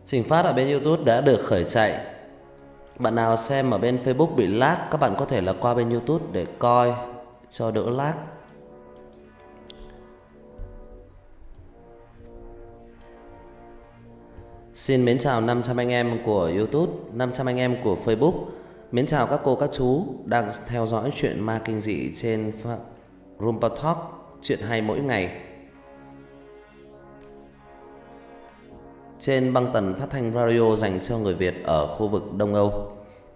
Trình phát ở bên YouTube đã được khởi chạy. Bạn nào xem ở bên Facebook bị lag, các bạn có thể là qua bên YouTube để coi cho đỡ lag. Xin mến chào 500 anh em của YouTube, 500 anh em của Facebook. Mến chào các cô các chú đang theo dõi chuyện ma kinh dị trên Rumpa Talk, chuyện hay mỗi ngày, trên băng tần phát thanh radio dành cho người Việt ở khu vực Đông Âu.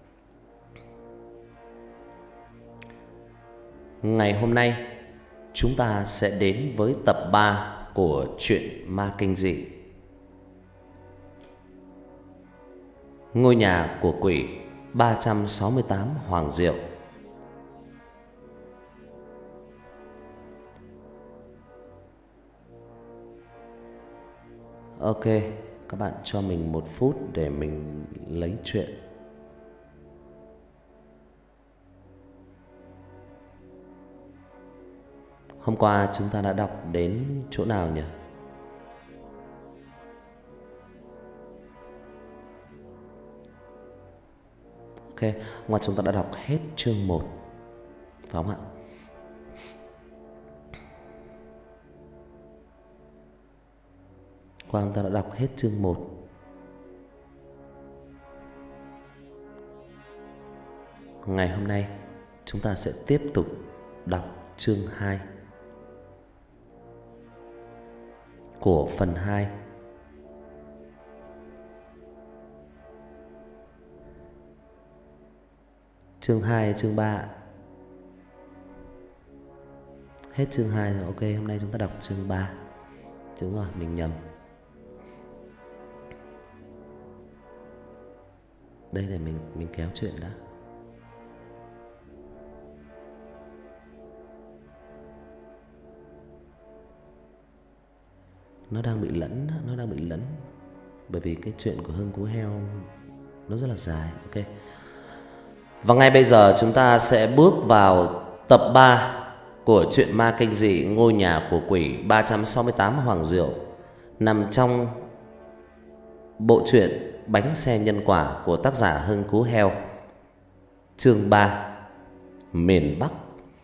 Ngày hôm nay chúng ta sẽ đến với tập 3 của chuyện ma kinh dị Ngôi nhà của quỷ 368 Hoàng Diệu. Ok, các bạn cho mình 1 phút để mình lấy chuyện. Hôm qua chúng ta đã đọc đến chỗ nào nhỉ? Ok, hôm qua chúng ta đã đọc hết chương 1, phải không ạ? Qua chúng ta đã đọc hết chương 1. Ngày hôm nay chúng ta sẽ tiếp tục đọc chương 2 của phần 2. Chương 2, chương 3. Hết chương 2 rồi. Ok, hôm nay chúng ta đọc chương 3. Đúng rồi, mình nhầm. Đây để mình kéo chuyện đã. Nó đang bị lẫn, bởi vì cái chuyện của Hưng Cú Heo nó rất là dài. Ok. Và ngay bây giờ chúng ta sẽ bước vào tập 3 của chuyện ma kinh dị Ngôi nhà của quỷ 368 Hoàng Diệu, nằm trong bộ truyện Bánh xe nhân quả của tác giả Hưng Cú Heo. Chương 3: Miền Bắc.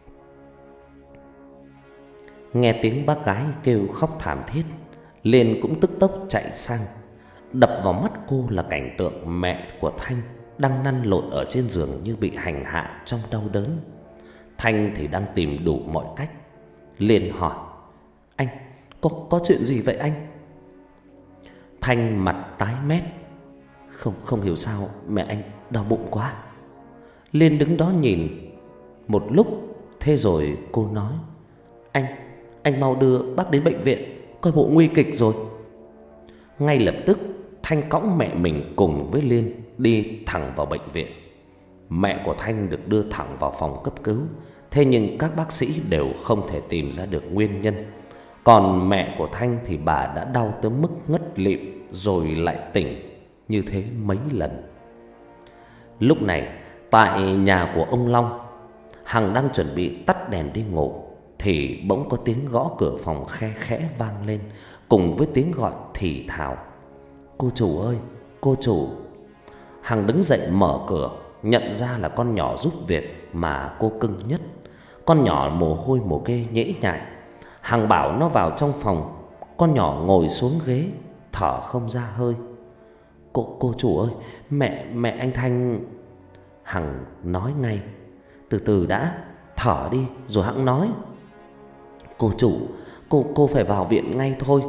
Nghe tiếng bác gái kêu khóc thảm thiết, Liên cũng tức tốc chạy sang. Đập vào mắt cô là cảnh tượng mẹ của Thanh đang lăn lộn ở trên giường như bị hành hạ trong đau đớn. Thanh thì đang tìm đủ mọi cách. Liên hỏi: "Anh, có chuyện gì vậy anh?" Thanh mặt tái mét: Không hiểu sao mẹ anh đau bụng quá." Liên đứng đó nhìn một lúc, thế rồi cô nói: Anh mau đưa bác đến bệnh viện, coi bộ nguy kịch rồi." Ngay lập tức Thanh cõng mẹ mình cùng với Liên đi thẳng vào bệnh viện. Mẹ của Thanh được đưa thẳng vào phòng cấp cứu, thế nhưng các bác sĩ đều không thể tìm ra được nguyên nhân. Còn mẹ của Thanh thì bà đã đau tới mức ngất lịm rồi lại tỉnh, như thế mấy lần. Lúc này tại nhà của ông Long, Hằng đang chuẩn bị tắt đèn đi ngủ thì bỗng có tiếng gõ cửa phòng khe khẽ vang lên, cùng với tiếng gọi thì thào: "Cô chủ ơi, cô chủ." Hằng đứng dậy mở cửa, nhận ra là con nhỏ giúp việc mà cô cưng nhất. Con nhỏ mồ hôi mồ kê nhễ nhại. Hằng bảo nó vào trong phòng. Con nhỏ ngồi xuống ghế, thở không ra hơi. Cô chủ ơi, mẹ anh Thanh." Hằng nói ngay: "Từ từ đã, thở đi rồi hẵng nói." "Cô chủ, cô phải vào viện ngay thôi.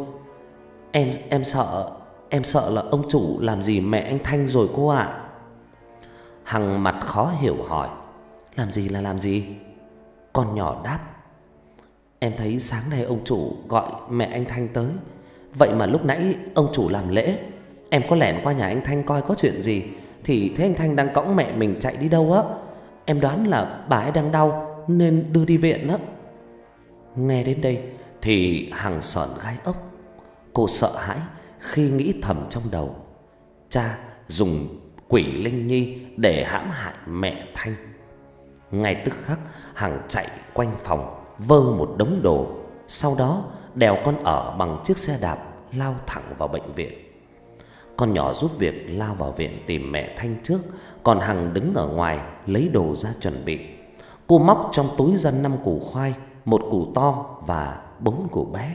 Em sợ là ông chủ làm gì mẹ anh Thanh rồi cô ạ." Hằng mặt khó hiểu hỏi: "Làm gì là làm gì?" Con nhỏ đáp: "Em thấy sáng nay ông chủ gọi mẹ anh Thanh tới. Vậy mà lúc nãy ông chủ làm lễ, em có lẻn qua nhà anh Thanh coi có chuyện gì, thì thấy anh Thanh đang cõng mẹ mình chạy đi đâu á. Em đoán là bà ấy đang đau nên đưa đi viện á." Nghe đến đây thì Hằng sởn gai ốc. Cô sợ hãi khi nghĩ thầm trong đầu: cha dùng quỷ linh nhi để hãm hại mẹ Thanh. Ngay tức khắc Hằng chạy quanh phòng, vơ một đống đồ, sau đó đèo con ở bằng chiếc xe đạp lao thẳng vào bệnh viện. con nhỏ giúp việc lao vào viện tìm mẹ Thanh trước, còn Hằng đứng ở ngoài lấy đồ ra chuẩn bị. Cô móc trong túi ra 5 củ khoai, 1 củ to và 4 củ bé.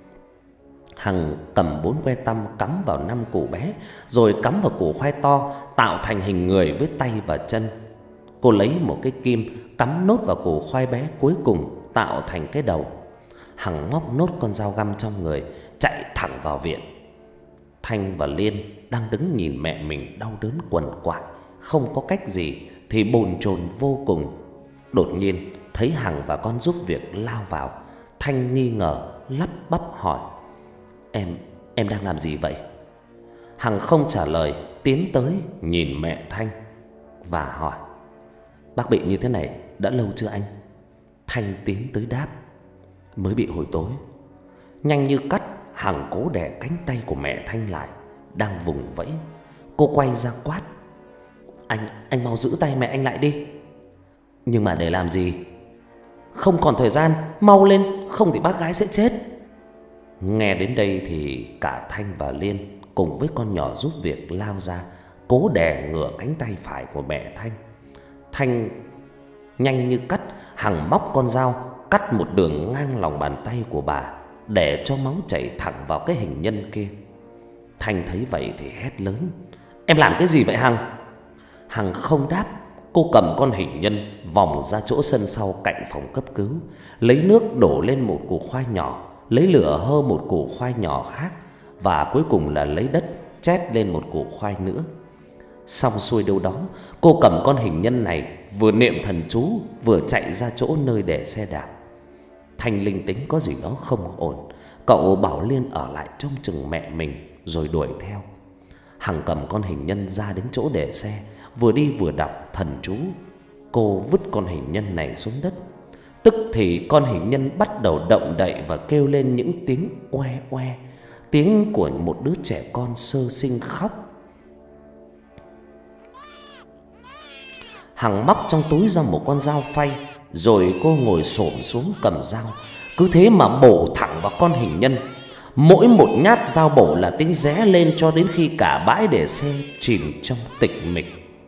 Hằng cầm 4 que tăm cắm vào 5 củ bé, rồi cắm vào củ khoai to, tạo thành hình người với tay và chân. Cô lấy một cái kim cắm nốt vào củ khoai bé cuối cùng, tạo thành cái đầu. Hằng móc nốt con dao găm trong người, chạy thẳng vào viện. Thanh và Liên đang đứng nhìn mẹ mình đau đớn quằn quại, không có cách gì thì bồn chồn vô cùng. Đột nhiên thấy Hằng và con giúp việc lao vào. Thanh nghi ngờ lắp bắp hỏi: Em đang làm gì vậy? Hằng không trả lời, tiến tới nhìn mẹ Thanh và hỏi: Bác bị như thế này đã lâu chưa anh? Thanh tiến tới đáp: Mới bị hồi tối. Nhanh như cắt, Hằng cố đè cánh tay của mẹ Thanh lại, đang vùng vẫy. Cô quay ra quát: Anh mau giữ tay mẹ anh lại đi. Nhưng mà để làm gì? Không còn thời gian, mau lên, không thì bác gái sẽ chết. Nghe đến đây thì cả Thanh và Liên cùng với con nhỏ giúp việc lao ra, cố đè ngửa cánh tay phải của mẹ Thanh. Thanh nhanh như cắt, Hằng móc con dao cắt một đường ngang lòng bàn tay của bà, để cho máu chảy thẳng vào cái hình nhân kia. Thanh thấy vậy thì hét lớn: Em làm cái gì vậy Hằng? Hằng không đáp. Cô cầm con hình nhân vòng ra chỗ sân sau cạnh phòng cấp cứu, lấy nước đổ lên một củ khoai nhỏ, lấy lửa hơ một củ khoai nhỏ khác, và cuối cùng là lấy đất chét lên một củ khoai nữa. Xong xuôi đâu đó, cô cầm con hình nhân này vừa niệm thần chú vừa chạy ra chỗ nơi để xe đạp. Thanh linh tính có gì đó không ổn, cậu bảo Liên ở lại trông chừng mẹ mình rồi đuổi theo. Hằng cầm con hình nhân ra đến chỗ để xe, vừa đi vừa đọc thần chú. Cô vứt con hình nhân này xuống đất. Tức thì con hình nhân bắt đầu động đậy và kêu lên những tiếng oe oe, tiếng của một đứa trẻ con sơ sinh khóc. Hằng móc trong túi ra một con dao phay, rồi cô ngồi xổm xuống cầm dao, cứ thế mà bổ thẳng vào con hình nhân. Mỗi một nhát dao bổ là tiếng ré lên, cho đến khi cả bãi để xe chìm trong tịch mịch.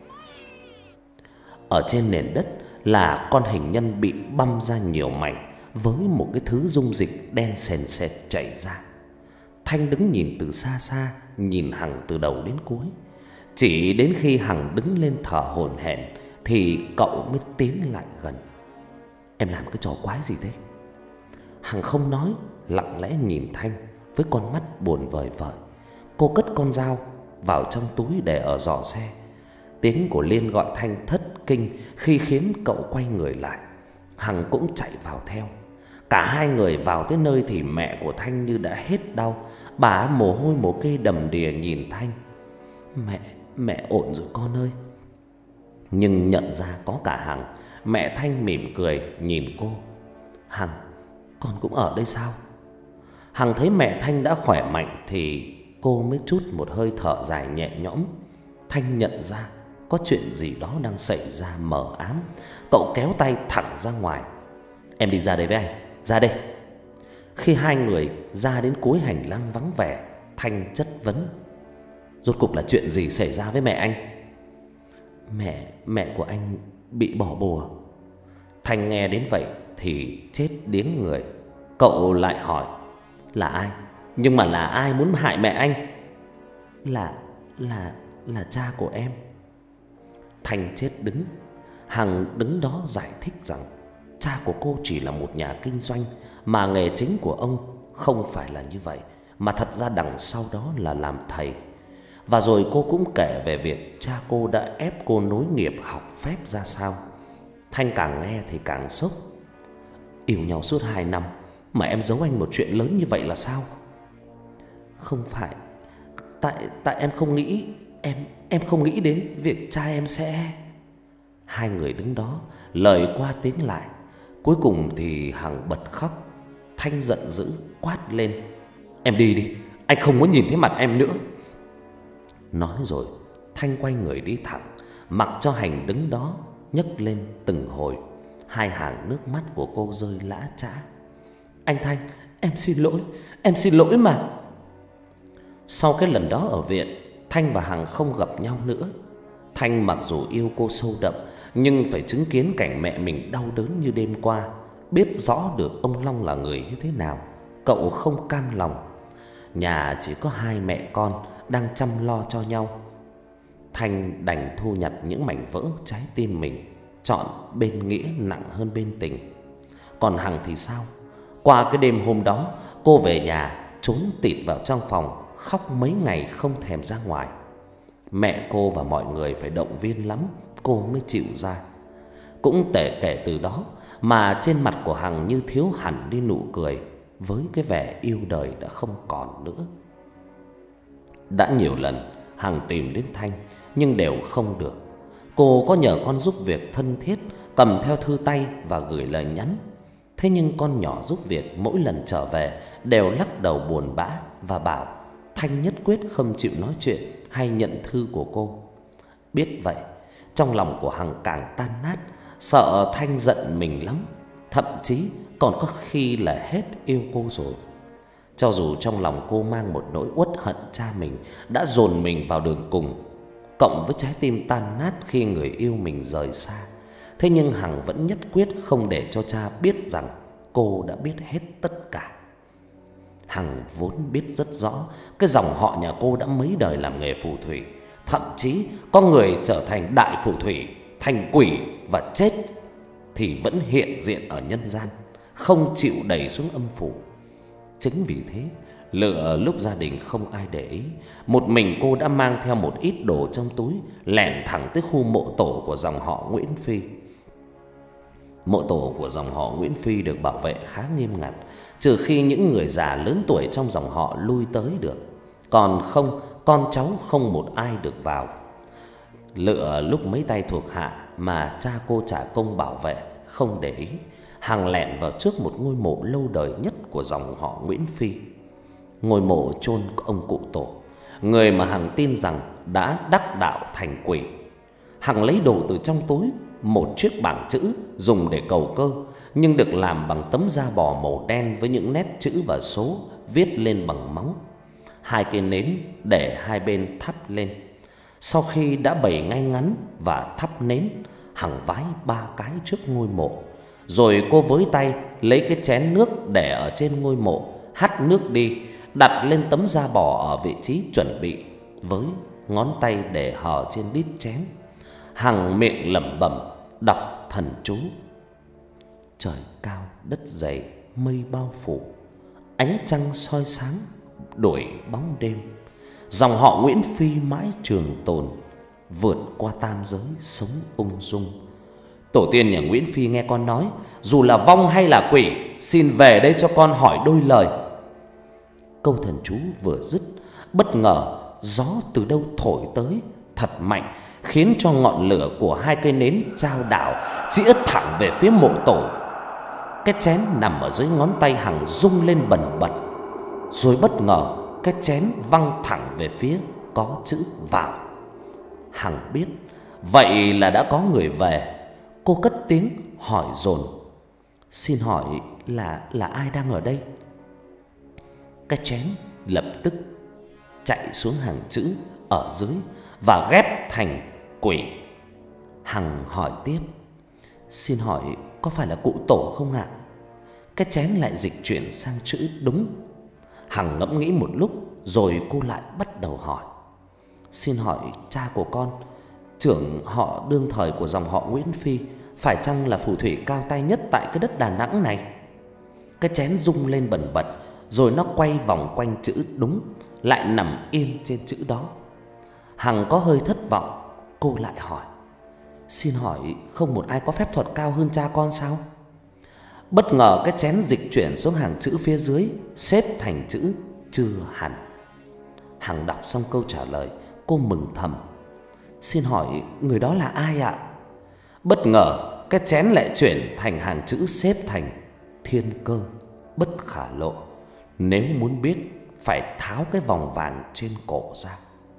Ở trên nền đất là con hình nhân bị băm ra nhiều mảnh, với một cái thứ dung dịch đen sền sệt chảy ra. Thanh đứng nhìn từ xa xa, nhìn Hằng từ đầu đến cuối. Chỉ đến khi Hằng đứng lên thở hổn hển thì cậu mới tiến lại gần. Em làm cái trò quái gì thế? Hằng không nói, lặng lẽ nhìn Thanh với con mắt buồn vời vợi. Cô cất con dao vào trong túi để ở giỏ xe. Tiếng của Liên gọi Thanh thất kinh khi khiến cậu quay người lại. Hằng cũng chạy vào theo. Cả hai người vào tới nơi thì mẹ của Thanh như đã hết đau. Bà mồ hôi mồ kê đầm đìa nhìn Thanh. Mẹ ổn rồi con ơi. Nhưng nhận ra có cả Hằng, mẹ Thanh mỉm cười nhìn cô. Hằng, con cũng ở đây sao? Hằng thấy mẹ Thanh đã khỏe mạnh thì cô mới trút một hơi thở dài nhẹ nhõm. Thanh nhận ra có chuyện gì đó đang xảy ra mờ ám. Cậu kéo tay thẳng ra ngoài. Em đi ra đây với anh, ra đây. Khi hai người ra đến cuối hành lang vắng vẻ, Thanh chất vấn: Rốt cuộc là chuyện gì xảy ra với mẹ anh? Mẹ của anh bị bỏ bùa. Thanh nghe đến vậy thì chết điếng người. Cậu lại hỏi: Là ai? Nhưng mà là ai muốn hại mẹ anh? Là cha của em. Thanh chết đứng. Hằng đứng đó giải thích rằng cha của cô chỉ là một nhà kinh doanh, mà nghề chính của ông không phải là như vậy, mà thật ra đằng sau đó là làm thầy. Và rồi cô cũng kể về việc cha cô đã ép cô nối nghiệp học phép ra sao. Thanh càng nghe thì càng sốc. Yêu nhau suốt 2 năm mà em giấu anh một chuyện lớn như vậy là sao? Không phải, tại em không nghĩ, em không nghĩ đến việc cha em sẽ... Hai người đứng đó lời qua tiếng lại. Cuối cùng thì Hằng bật khóc. Thanh giận dữ quát lên: Em đi đi, anh không muốn nhìn thấy mặt em nữa. Nói rồi Thanh quay người đi thẳng, mặc cho Hành đứng đó nhấc lên từng hồi. Hai hàng nước mắt của cô rơi lã chã. Anh Thanh, em xin lỗi mà. Sau cái lần đó ở viện, Thanh và Hằng không gặp nhau nữa. Thanh mặc dù yêu cô sâu đậm, nhưng phải chứng kiến cảnh mẹ mình đau đớn như đêm qua, biết rõ được ông Long là người như thế nào, cậu không cam lòng. Nhà chỉ có hai mẹ con đang chăm lo cho nhau. Thanh đành thu nhặt những mảnh vỡ trái tim mình, chọn bên nghĩa nặng hơn bên tình. Còn Hằng thì sao? Qua cái đêm hôm đó, cô về nhà trốn tịt vào trong phòng, khóc mấy ngày không thèm ra ngoài. Mẹ cô và mọi người phải động viên lắm cô mới chịu ra. Cũng kể từ đó mà trên mặt của Hằng như thiếu hẳn đi nụ cười, với cái vẻ yêu đời đã không còn nữa. Đã nhiều lần Hằng tìm đến Thanh nhưng đều không được. Cô có nhờ con giúp việc thân thiết cầm theo thư tay và gửi lời nhắn. Thế nhưng con nhỏ giúp việc mỗi lần trở về đều lắc đầu buồn bã và bảo Thanh nhất quyết không chịu nói chuyện hay nhận thư của cô. Biết vậy, trong lòng của Hằng càng tan nát, sợ Thanh giận mình lắm, thậm chí còn có khi là hết yêu cô rồi. Cho dù trong lòng cô mang một nỗi uất hận cha mình đã dồn mình vào đường cùng, cộng với trái tim tan nát khi người yêu mình rời xa, thế nhưng Hằng vẫn nhất quyết không để cho cha biết rằng cô đã biết hết tất cả. Hằng vốn biết rất rõ cái dòng họ nhà cô đã mấy đời làm nghề phù thủy, thậm chí có người trở thành đại phù thủy, thành quỷ và chết thì vẫn hiện diện ở nhân gian, không chịu đẩy xuống âm phủ. Chính vì thế, lựa lúc gia đình không ai để ý, một mình cô đã mang theo một ít đồ trong túi, lẻn thẳng tới khu mộ tổ của dòng họ Nguyễn Phi. Mộ tổ của dòng họ Nguyễn Phi được bảo vệ khá nghiêm ngặt, trừ khi những người già lớn tuổi trong dòng họ lui tới được, còn không, con cháu không một ai được vào. Lựa lúc mấy tay thuộc hạ mà cha cô trả công bảo vệ không để ý, Hằng lẹn vào trước một ngôi mộ lâu đời nhất của dòng họ Nguyễn Phi. Ngôi mộ chôn ông cụ tổ, người mà Hằng tin rằng đã đắc đạo thành quỷ. Hằng lấy đồ từ trong túi, một chiếc bảng chữ dùng để cầu cơ, nhưng được làm bằng tấm da bò màu đen với những nét chữ và số viết lên bằng máu. Hai cây nến để hai bên thắp lên. Sau khi đã bày ngay ngắn và thắp nến, Hằng vái 3 cái trước ngôi mộ, rồi cô với tay lấy cái chén nước để ở trên ngôi mộ, hắt nước đi, đặt lên tấm da bò ở vị trí chuẩn bị, với ngón tay để hở trên đít chén. Hằng miệng lẩm bẩm đọc thần chú. Trời cao đất dày, mây bao phủ, ánh trăng soi sáng đuổi bóng đêm. Dòng họ Nguyễn Phi mãi trường tồn, vượt qua tam giới sống ung dung. Tổ tiên nhà Nguyễn Phi nghe con nói, dù là vong hay là quỷ, xin về đây cho con hỏi đôi lời. Câu thần chú vừa dứt, bất ngờ gió từ đâu thổi tới thật mạnh, khiến cho ngọn lửa của hai cây nến chao đảo, chĩa thẳng về phía mộ tổ. Cái chén nằm ở dưới ngón tay Hằng rung lên bần bật, rồi bất ngờ cái chén văng thẳng về phía có chữ vào. Hằng biết vậy là đã có người về. Cô cất tiếng hỏi dồn: "Xin hỏi là ai đang ở đây?" Cái chén lập tức chạy xuống hàng chữ ở dưới và ghép thành quỷ. Hằng hỏi tiếp: "Xin hỏi có phải là cụ tổ không ạ?" Cái chén lại dịch chuyển sang chữ đúng. Hằng ngẫm nghĩ một lúc rồi cô lại bắt đầu hỏi: "Xin hỏi cha của con, trưởng họ đương thời của dòng họ Nguyễn Phi, phải chăng là phù thủy cao tay nhất tại cái đất Đà Nẵng này?" Cái chén rung lên bần bật, rồi nó quay vòng quanh chữ đúng, lại nằm yên trên chữ đó. Hằng có hơi thất vọng, cô lại hỏi: "Xin hỏi không một ai có phép thuật cao hơn cha con sao?" Bất ngờ cái chén dịch chuyển xuống hàng chữ phía dưới, xếp thành chữ chưa hẳn. Hằng đọc xong câu trả lời, cô mừng thầm: "Xin hỏi người đó là ai ạ?" Bất ngờ cái chén lại chuyển thành hàng chữ xếp thành thiên cơ bất khả lộ. Nếu muốn biết phải tháo cái vòng vàng trên cổ ra.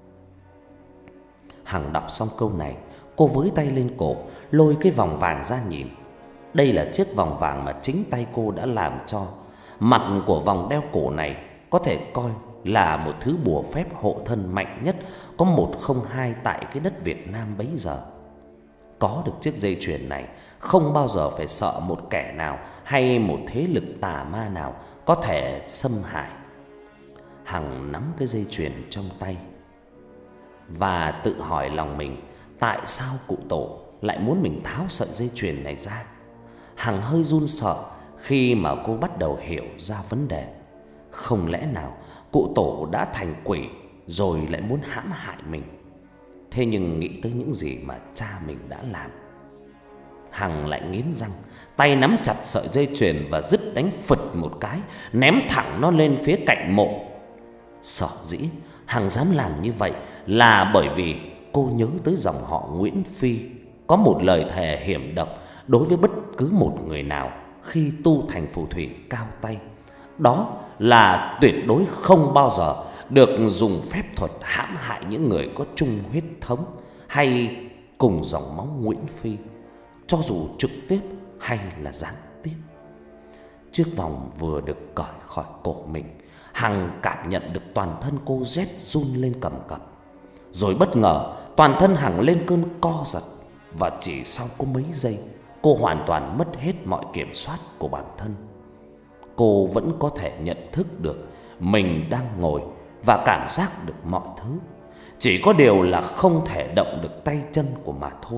Hằng đọc xong câu này, cô với tay lên cổ, lôi cái vòng vàng ra nhìn. Đây là chiếc vòng vàng mà chính tay cô đã làm cho. Mặt của vòng đeo cổ này có thể coi là một thứ bùa phép hộ thân mạnh nhất có một không hai tại cái đất Việt Nam bấy giờ. Có được chiếc dây chuyền này, không bao giờ phải sợ một kẻ nào hay một thế lực tà ma nào có thể xâm hại. Hằng nắm cái dây chuyền trong tay và tự hỏi lòng mình, tại sao cụ tổ lại muốn mình tháo sợi dây chuyền này ra. Hằng hơi run sợ khi mà cô bắt đầu hiểu ra vấn đề. Không lẽ nào cụ tổ đã thành quỷ rồi lại muốn hãm hại mình? Thế nhưng nghĩ tới những gì mà cha mình đã làm, Hằng lại nghiến răng, tay nắm chặt sợi dây chuyền và dứt đánh phật một cái, ném thẳng nó lên phía cạnh mộ. Sở dĩ Hằng dám làm như vậy là bởi vì cô nhớ tới dòng họ Nguyễn Phi có một lời thề hiểm độc đối với bất cứ một người nào khi tu thành phù thủy cao tay. Đó là tuyệt đối không bao giờ được dùng phép thuật hãm hại những người có chung huyết thống hay cùng dòng máu Nguyễn Phi, cho dù trực tiếp hay là gián tiếp. Chiếc vòng vừa được cởi khỏi cổ mình, Hằng cảm nhận được toàn thân cô rét run lên cầm cập. Rồi bất ngờ toàn thân Hằng lên cơn co giật, và chỉ sau có mấy giây, cô hoàn toàn mất hết mọi kiểm soát của bản thân. Cô vẫn có thể nhận thức được mình đang ngồi và cảm giác được mọi thứ, chỉ có điều là không thể động được tay chân của mà thôi.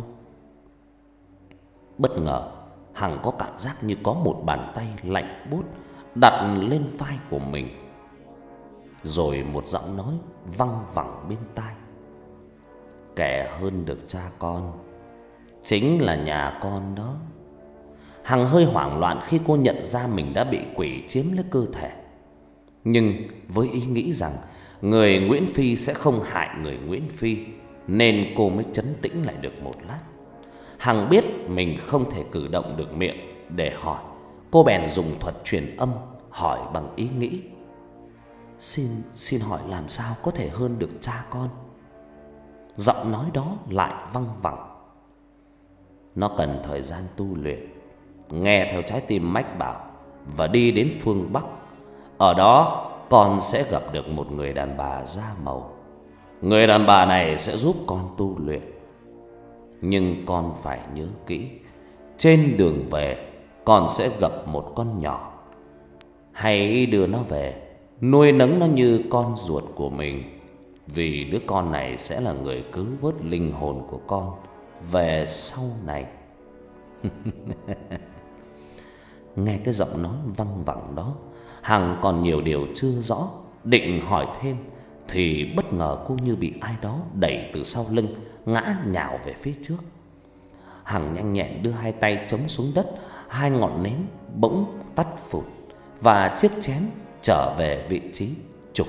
Bất ngờ Hằng có cảm giác như có một bàn tay lạnh buốt đặt lên vai của mình. Rồi một giọng nói văng vẳng bên tai: kẻ hơn được cha con chính là nhà con đó. Hằng hơi hoảng loạn khi cô nhận ra mình đã bị quỷ chiếm lấy cơ thể. Nhưng với ý nghĩ rằng người Nguyễn Phi sẽ không hại người Nguyễn Phi, nên cô mới trấn tĩnh lại được một lát. Hằng biết mình không thể cử động được miệng để hỏi. Cô bèn dùng thuật truyền âm hỏi bằng ý nghĩ: Xin hỏi làm sao có thể hơn được cha con? Giọng nói đó lại văng vẳng: nó cần thời gian tu luyện, nghe theo trái tim mách bảo và đi đến phương Bắc. Ở đó con sẽ gặp được một người đàn bà da màu. Người đàn bà này sẽ giúp con tu luyện. Nhưng con phải nhớ kỹ, trên đường về con sẽ gặp một con nhỏ. Hãy đưa nó về, nuôi nấng nó như con ruột của mình, vì đứa con này sẽ là người cứu vớt linh hồn của con về sau này. Nghe cái giọng nói văng vẳng đó, Hằng còn nhiều điều chưa rõ, định hỏi thêm thì bất ngờ cô như bị ai đó đẩy từ sau lưng, ngã nhào về phía trước. Hằng nhanh nhẹn đưa hai tay chống xuống đất, hai ngọn nến bỗng tắt phụt và chiếc chén trở về vị trí trục.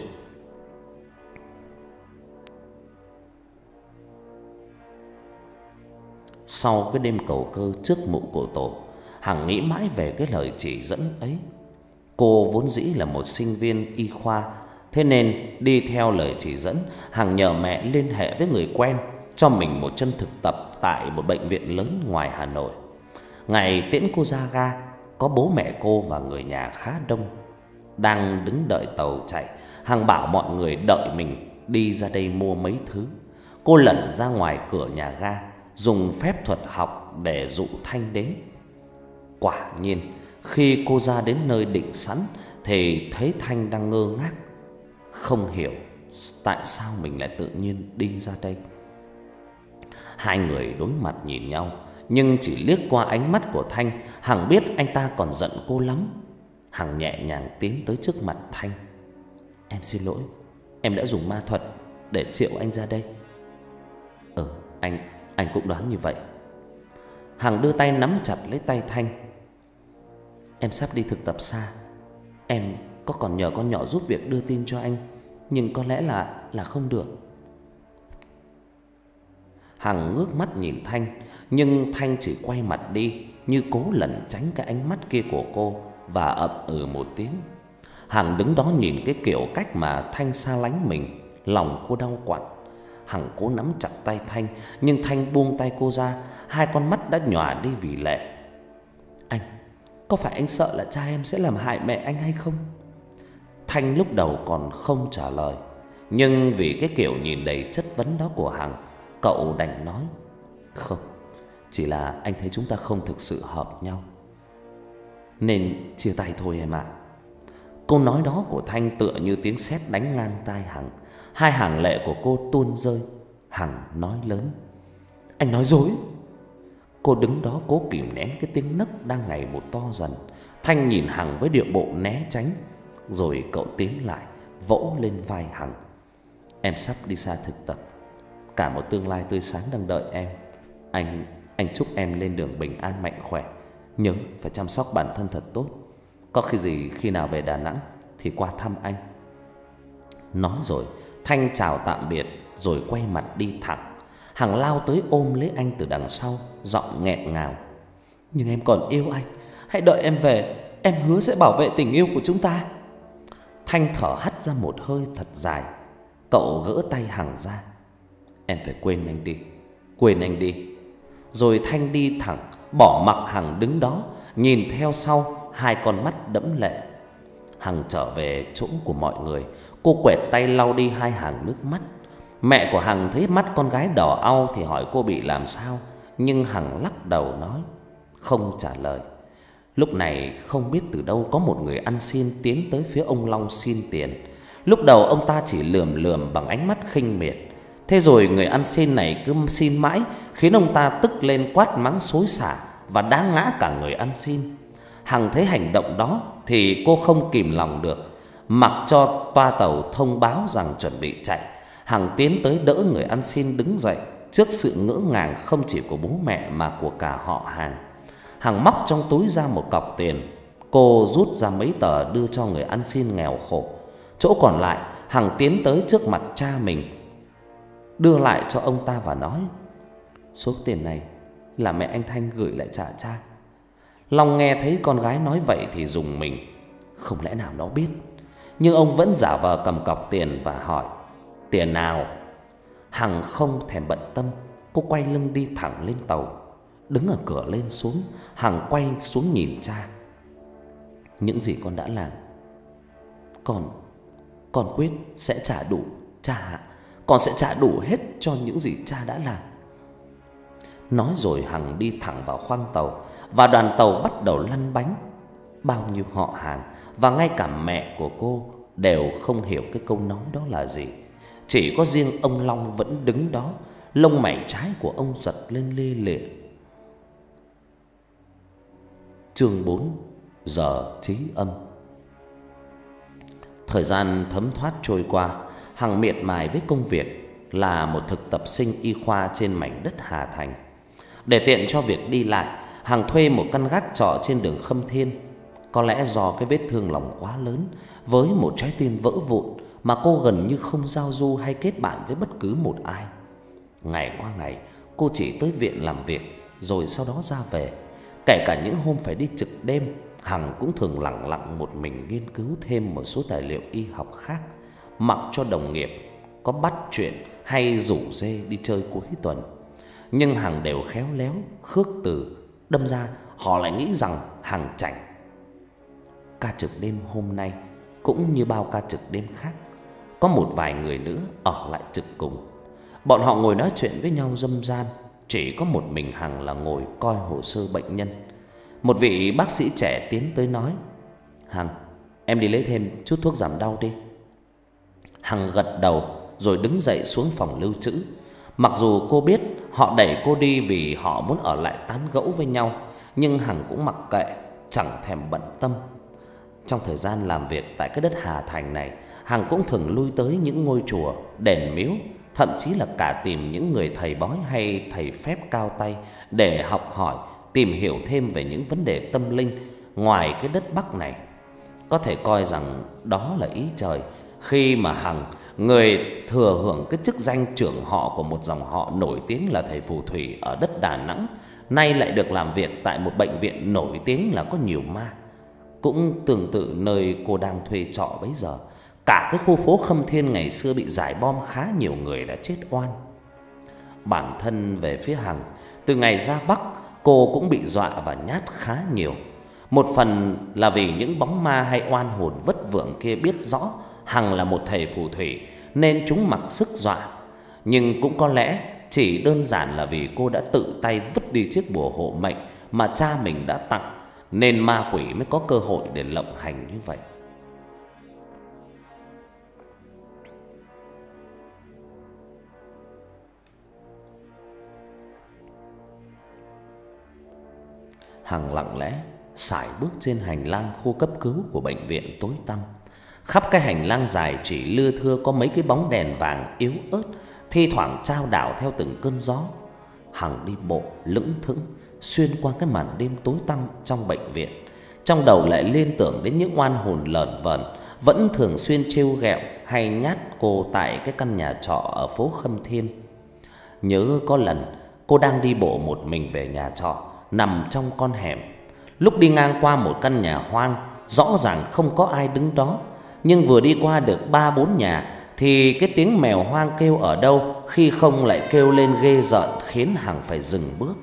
Sau cái đêm cầu cơ trước mộ cổ tổ, Hằng nghĩ mãi về cái lời chỉ dẫn ấy. Cô vốn dĩ là một sinh viên y khoa, thế nên đi theo lời chỉ dẫn, Hằng nhờ mẹ liên hệ với người quen cho mình một chân thực tập tại một bệnh viện lớn ngoài Hà Nội. Ngày tiễn cô ra ga, có bố mẹ cô và người nhà khá đông. Đang đứng đợi tàu chạy, Hằng bảo mọi người đợi mình đi ra đây mua mấy thứ. Cô lẩn ra ngoài cửa nhà ga, dùng phép thuật học để dụ Thanh đến. Quả nhiên, khi cô ra đến nơi định sẵn thì thấy Thanh đang ngơ ngác, không hiểu tại sao mình lại tự nhiên đi ra đây. Hai người đối mặt nhìn nhau, nhưng chỉ liếc qua ánh mắt của Thanh, Hằng biết anh ta còn giận cô lắm. Hằng nhẹ nhàng tiến tới trước mặt Thanh: em xin lỗi, em đã dùng ma thuật để triệu anh ra đây. Anh cũng đoán như vậy. Hằng đưa tay nắm chặt lấy tay Thanh: em sắp đi thực tập xa, em có còn nhờ con nhỏ giúp việc đưa tin cho anh, nhưng có lẽ là không được. Hằng ngước mắt nhìn Thanh, nhưng Thanh chỉ quay mặt đi, như cố lẩn tránh cái ánh mắt kia của cô, và ậm ừ một tiếng. Hằng đứng đó nhìn cái kiểu cách mà Thanh xa lánh mình, lòng cô đau quặn. Hằng cố nắm chặt tay Thanh, nhưng Thanh buông tay cô ra, hai con mắt đã nhòa đi vì lệ. Anh, có phải anh sợ là cha em sẽ làm hại mẹ anh hay không? Thanh lúc đầu còn không trả lời, nhưng vì cái kiểu nhìn đầy chất vấn đó của Hằng, cậu đành nói: "Không, chỉ là anh thấy chúng ta không thực sự hợp nhau, nên chia tay thôi em ạ." Câu nói đó của Thanh tựa như tiếng sét đánh ngang tai Hằng. Hai hàng lệ của cô tuôn rơi. Hằng nói lớn: "Anh nói dối." Cô đứng đó cố kìm nén cái tiếng nấc đang ngày một to dần. Thanh nhìn Hằng với điệu bộ né tránh, rồi cậu tiến lại vỗ lên vai Hằng: "Em sắp đi xa thực tập, cả một tương lai tươi sáng đang đợi em. Anh chúc em lên đường bình an mạnh khỏe. Nhớ phải chăm sóc bản thân thật tốt. Có khi nào về Đà Nẵng thì qua thăm anh." Nói rồi Thanh chào tạm biệt rồi quay mặt đi thẳng. Hằng lao tới ôm lấy anh từ đằng sau, giọng nghẹn ngào: "Nhưng em còn yêu anh, hãy đợi em về, em hứa sẽ bảo vệ tình yêu của chúng ta." Thanh thở hắt ra một hơi thật dài. Cậu gỡ tay Hằng ra: "Em phải quên anh đi, quên anh đi." Rồi Thanh đi thẳng, bỏ mặc Hằng đứng đó, nhìn theo sau, hai con mắt đẫm lệ. Hằng trở về chỗ của mọi người. Cô quẹt tay lau đi hai hàng nước mắt. Mẹ của Hằng thấy mắt con gái đỏ au thì hỏi cô bị làm sao, nhưng Hằng lắc đầu nói, không trả lời. Lúc này không biết từ đâu có một người ăn xin tiến tới phía ông Long xin tiền. Lúc đầu ông ta chỉ lườm lườm bằng ánh mắt khinh miệt. Thế rồi người ăn xin này cứ xin mãi, khiến ông ta tức lên quát mắng xối xả và đá ngã cả người ăn xin. Hằng thấy hành động đó thì cô không kìm lòng được. Mặc cho toa tàu thông báo rằng chuẩn bị chạy, Hằng tiến tới đỡ người ăn xin đứng dậy trước sự ngỡ ngàng không chỉ của bố mẹ mà của cả họ hàng. Hằng móc trong túi ra một cọc tiền. Cô rút ra mấy tờ đưa cho người ăn xin nghèo khổ. Chỗ còn lại Hằng tiến tới trước mặt cha mình, đưa lại cho ông ta và nói, số tiền này là mẹ anh Thanh gửi lại trả cha. Long nghe thấy con gái nói vậy thì rùng mình. Không lẽ nào nó biết? Nhưng ông vẫn giả vờ cầm cọc tiền và hỏi, tiền nào? Hằng không thèm bận tâm. Cô quay lưng đi thẳng lên tàu. Đứng ở cửa lên xuống, Hằng quay xuống nhìn cha. Những gì con đã làm, con quyết sẽ trả đủ, cha ạ. Con sẽ trả đủ hết cho những gì cha đã làm. Nói rồi Hằng đi thẳng vào khoang tàu, và đoàn tàu bắt đầu lăn bánh. Bao nhiêu họ hàng và ngay cả mẹ của cô đều không hiểu cái câu nói đó là gì. Chỉ có riêng ông Long vẫn đứng đó, lông mày trái của ông giật lên lê lệ. Chương 4: Giờ trí âm. Thời gian thấm thoát trôi qua, Hằng miệt mài với công việc là một thực tập sinh y khoa trên mảnh đất Hà Thành. Để tiện cho việc đi lại, Hằng thuê một căn gác trọ trên đường Khâm Thiên. Có lẽ do cái vết thương lòng quá lớn, với một trái tim vỡ vụn mà cô gần như không giao du hay kết bạn với bất cứ một ai. Ngày qua ngày, cô chỉ tới viện làm việc rồi sau đó ra về. Kể cả những hôm phải đi trực đêm, Hằng cũng thường lặng lặng một mình nghiên cứu thêm một số tài liệu y học khác, mặc cho đồng nghiệp có bắt chuyện hay rủ rê đi chơi cuối tuần. Nhưng Hằng đều khéo léo khước từ, đâm ra họ lại nghĩ rằng Hằng chảnh. Ca trực đêm hôm nay cũng như bao ca trực đêm khác, có một vài người nữa ở lại trực cùng. Bọn họ ngồi nói chuyện với nhau râm ran, chỉ có một mình Hằng là ngồi coi hồ sơ bệnh nhân. Một vị bác sĩ trẻ tiến tới nói, Hằng, em đi lấy thêm chút thuốc giảm đau đi. Hằng gật đầu rồi đứng dậy xuống phòng lưu trữ. Mặc dù cô biết họ đẩy cô đi vì họ muốn ở lại tán gẫu với nhau, nhưng Hằng cũng mặc kệ, chẳng thèm bận tâm. Trong thời gian làm việc tại cái đất Hà Thành này, Hằng cũng thường lui tới những ngôi chùa, đền miếu, thậm chí là cả tìm những người thầy bói hay thầy phép cao tay để học hỏi, tìm hiểu thêm về những vấn đề tâm linh ngoài cái đất Bắc này. Có thể coi rằng đó là ý trời, khi mà Hằng, người thừa hưởng cái chức danh trưởng họ của một dòng họ nổi tiếng là thầy phù thủy ở đất Đà Nẵng, nay lại được làm việc tại một bệnh viện nổi tiếng là có nhiều ma. Cũng tương tự nơi cô đang thuê trọ bấy giờ, cả cái khu phố Khâm Thiên ngày xưa bị rải bom, khá nhiều người đã chết oan. Bản thân về phía Hằng, từ ngày ra Bắc cô cũng bị dọa và nhát khá nhiều. Một phần là vì những bóng ma hay oan hồn vất vưởng kia biết rõ Hằng là một thầy phù thủy nên chúng mặc sức dọa. Nhưng cũng có lẽ chỉ đơn giản là vì cô đã tự tay vứt đi chiếc bùa hộ mệnh mà cha mình đã tặng, nên ma quỷ mới có cơ hội để lộng hành như vậy. Hằng lặng lẽ sải bước trên hành lang khu cấp cứu của bệnh viện tối tăm. Khắp cái hành lang dài chỉ lưa thưa có mấy cái bóng đèn vàng yếu ớt, thi thoảng chao đảo theo từng cơn gió. Hằng đi bộ lững thững xuyên qua cái màn đêm tối tăm trong bệnh viện, trong đầu lại liên tưởng đến những oan hồn lởn vởn vẫn thường xuyên trêu ghẹo hay nhát cô tại cái căn nhà trọ ở phố Khâm Thiên. Nhớ có lần cô đang đi bộ một mình về nhà trọ nằm trong con hẻm. Lúc đi ngang qua một căn nhà hoang, rõ ràng không có ai đứng đó, nhưng vừa đi qua được 3-4 nhà thì cái tiếng mèo hoang kêu ở đâu khi không lại kêu lên ghê rợn, khiến Hằng phải dừng bước.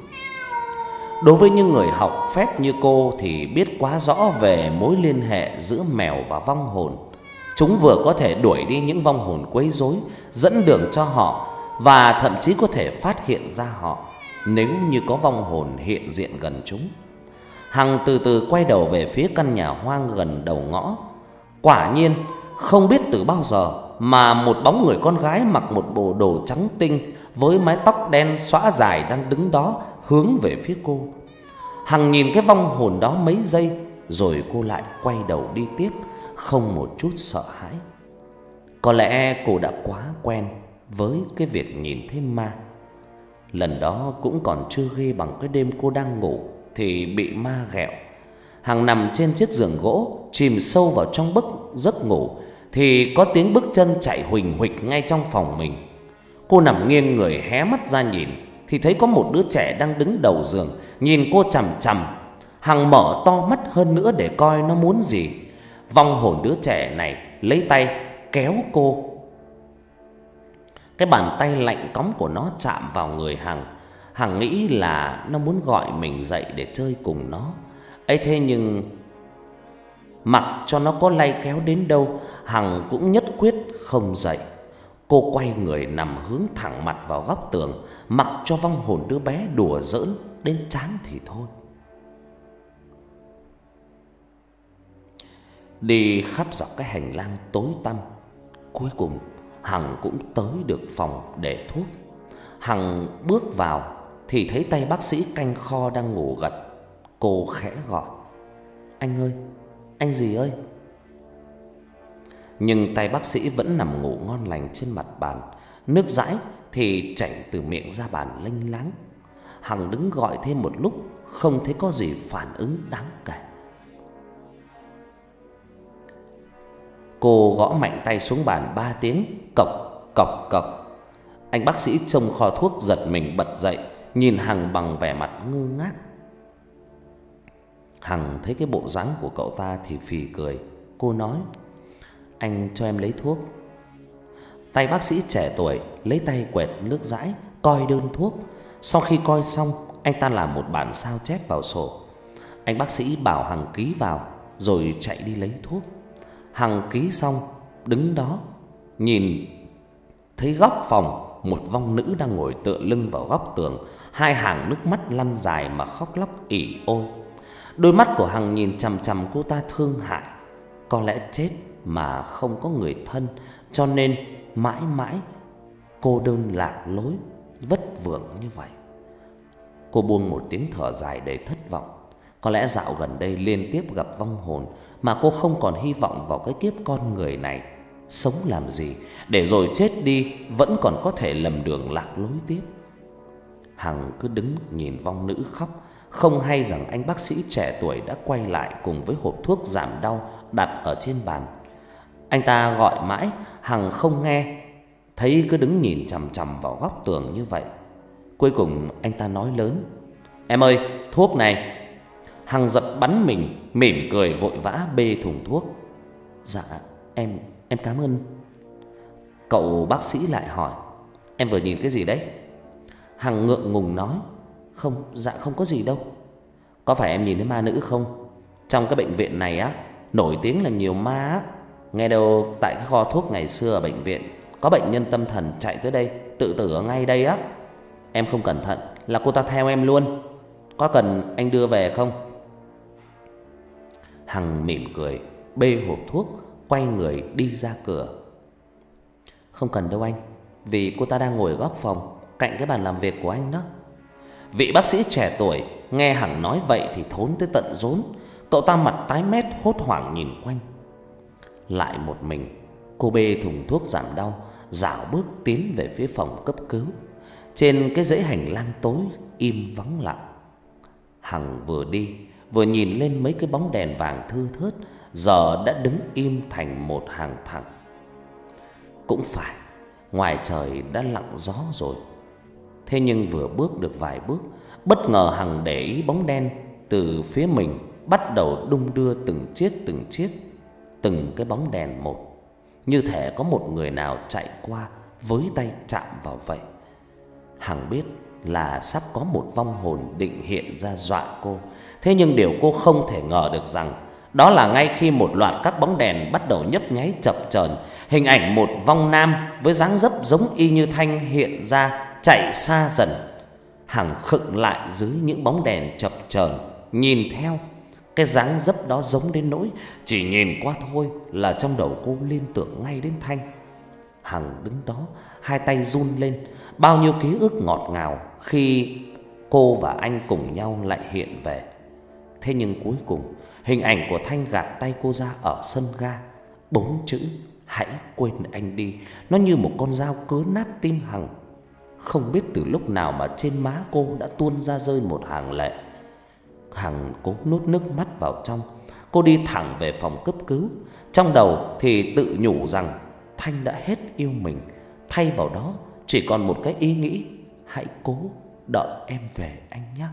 Đối với những người học phép như cô thì biết quá rõ về mối liên hệ giữa mèo và vong hồn. Chúng vừa có thể đuổi đi những vong hồn quấy rối, dẫn đường cho họ, và thậm chí có thể phát hiện ra họ nếu như có vong hồn hiện diện gần chúng. Hằng từ từ quay đầu về phía căn nhà hoang gần đầu ngõ. Quả nhiên, không biết từ bao giờ mà một bóng người con gái mặc một bộ đồ trắng tinh với mái tóc đen xõa dài đang đứng đó hướng về phía cô. Hằng nhìn cái vong hồn đó mấy giây rồi cô lại quay đầu đi tiếp, không một chút sợ hãi. Có lẽ cô đã quá quen với cái việc nhìn thấy ma. Lần đó cũng còn chưa ghê bằng cái đêm cô đang ngủ thì bị ma ghẹo. Hằng nằm trên chiếc giường gỗ chìm sâu vào trong giấc ngủ thì có tiếng bước chân chạy huỳnh huỵch ngay trong phòng mình. Cô nằm nghiêng người hé mắt ra nhìn thì thấy có một đứa trẻ đang đứng đầu giường nhìn cô chằm chằm. Hằng mở to mắt hơn nữa để coi nó muốn gì. Vong hồn đứa trẻ này lấy tay kéo cô. Cái bàn tay lạnh cóng của nó chạm vào người Hằng. Hằng nghĩ là nó muốn gọi mình dậy để chơi cùng nó. Ấy thế nhưng mặc cho nó có lay kéo đến đâu, Hằng cũng nhất quyết không dậy. Cô quay người nằm hướng thẳng mặt vào góc tường, mặc cho vong hồn đứa bé đùa giỡn đến chán thì thôi. Đi khắp dọc cái hành lang tối tăm, cuối cùng Hằng cũng tới được phòng để thuốc. Hằng bước vào thì thấy tay bác sĩ canh kho đang ngủ gật. Cô khẽ gọi: "Anh ơi, anh gì ơi?" Nhưng tay bác sĩ vẫn nằm ngủ ngon lành trên mặt bàn. Nước dãi thì chảy từ miệng ra bàn lênh láng. Hằng đứng gọi thêm một lúc không thấy có gì phản ứng đáng kể. Cô gõ mạnh tay xuống bàn 3 tiếng, cộc cộc cộc. Anh bác sĩ trông kho thuốc giật mình bật dậy, nhìn Hằng bằng vẻ mặt ngơ ngác. Hằng thấy cái bộ dáng của cậu ta thì phì cười. Cô nói: "Anh cho em lấy thuốc." Tay bác sĩ trẻ tuổi lấy tay quẹt nước dãi, coi đơn thuốc. Sau khi coi xong, anh ta làm một bản sao chép vào sổ. Anh bác sĩ bảo Hằng ký vào rồi chạy đi lấy thuốc. Hằng ký xong, đứng đó nhìn thấy góc phòng một vong nữ đang ngồi tựa lưng vào góc tường, hai hàng nước mắt lăn dài mà khóc lóc ỉ ôi. Đôi mắt của Hằng nhìn chằm chằm cô ta thương hại. Có lẽ chết mà không có người thân, cho nên mãi mãi cô đơn lạc lối, vất vưởng như vậy. Cô buông một tiếng thở dài đầy thất vọng. Có lẽ dạo gần đây liên tiếp gặp vong hồn mà cô không còn hy vọng vào cái kiếp con người này. Sống làm gì để rồi chết đi vẫn còn có thể lầm đường lạc lối tiếp. Hằng cứ đứng nhìn vong nữ khóc, không hay rằng anh bác sĩ trẻ tuổi đã quay lại cùng với hộp thuốc giảm đau đặt ở trên bàn. Anh ta gọi mãi, Hằng không nghe, thấy cứ đứng nhìn chằm chằm vào góc tường như vậy. Cuối cùng anh ta nói lớn: "Em ơi, thuốc này." Hằng giật bắn mình, mỉm cười vội vã bê thùng thuốc. "Dạ, em cảm ơn." Cậu bác sĩ lại hỏi: "Em vừa nhìn cái gì đấy?" Hằng ngượng ngùng nói: Dạ không có gì đâu." "Có phải em nhìn thấy ma nữ không?" Trong cái bệnh viện này á, nổi tiếng là nhiều ma á. Nghe đâu tại cái kho thuốc ngày xưa ở bệnh viện có bệnh nhân tâm thần chạy tới đây tự tử ở ngay đây á. Em không cẩn thận là cô ta theo em luôn. Có cần anh đưa về không? Hằng mỉm cười, bê hộp thuốc, quay người đi ra cửa. Không cần đâu anh, vì cô ta đang ngồi ở góc phòng cạnh cái bàn làm việc của anh đó. Vị bác sĩ trẻ tuổi nghe Hằng nói vậy thì thốn tới tận rốn. Cậu ta mặt tái mét hốt hoảng nhìn quanh. Lại một mình, cô bê thùng thuốc giảm đau, rảo bước tiến về phía phòng cấp cứu. Trên cái dãy hành lang tối im vắng lặng, Hằng vừa đi vừa nhìn lên mấy cái bóng đèn vàng thưa thớt giờ đã đứng im thành một hàng thẳng. Cũng phải, ngoài trời đã lặng gió rồi. Thế nhưng vừa bước được vài bước, bất ngờ Hằng để ý bóng đen từ phía mình bắt đầu đung đưa từng chiếc, từng cái bóng đèn một, như thể có một người nào chạy qua với tay chạm vào vậy. Hằng biết là sắp có một vong hồn định hiện ra dọa cô. Thế nhưng điều cô không thể ngờ được rằng đó là ngay khi một loạt các bóng đèn bắt đầu nhấp nháy chập chờn, hình ảnh một vong nam với dáng dấp giống y như Thanh hiện ra, chạy xa dần. Hằng khựng lại dưới những bóng đèn chập chờn, nhìn theo. Cái dáng dấp đó giống đến nỗi chỉ nhìn qua thôi là trong đầu cô liên tưởng ngay đến Thanh. Hằng đứng đó, hai tay run lên. Bao nhiêu ký ức ngọt ngào khi cô và anh cùng nhau lại hiện về. Thế nhưng cuối cùng hình ảnh của Thanh gạt tay cô ra ở sân ga. 4 chữ hãy quên anh đi, nó như một con dao cứa nát tim Hằng. Không biết từ lúc nào mà trên má cô đã tuôn ra rơi một hàng lệ. Hằng cố nuốt nước mắt vào trong. Cô đi thẳng về phòng cấp cứu. Trong đầu thì tự nhủ rằng Thanh đã hết yêu mình. Thay vào đó chỉ còn một cái ý nghĩ: hãy cố đợi em về anh nhé.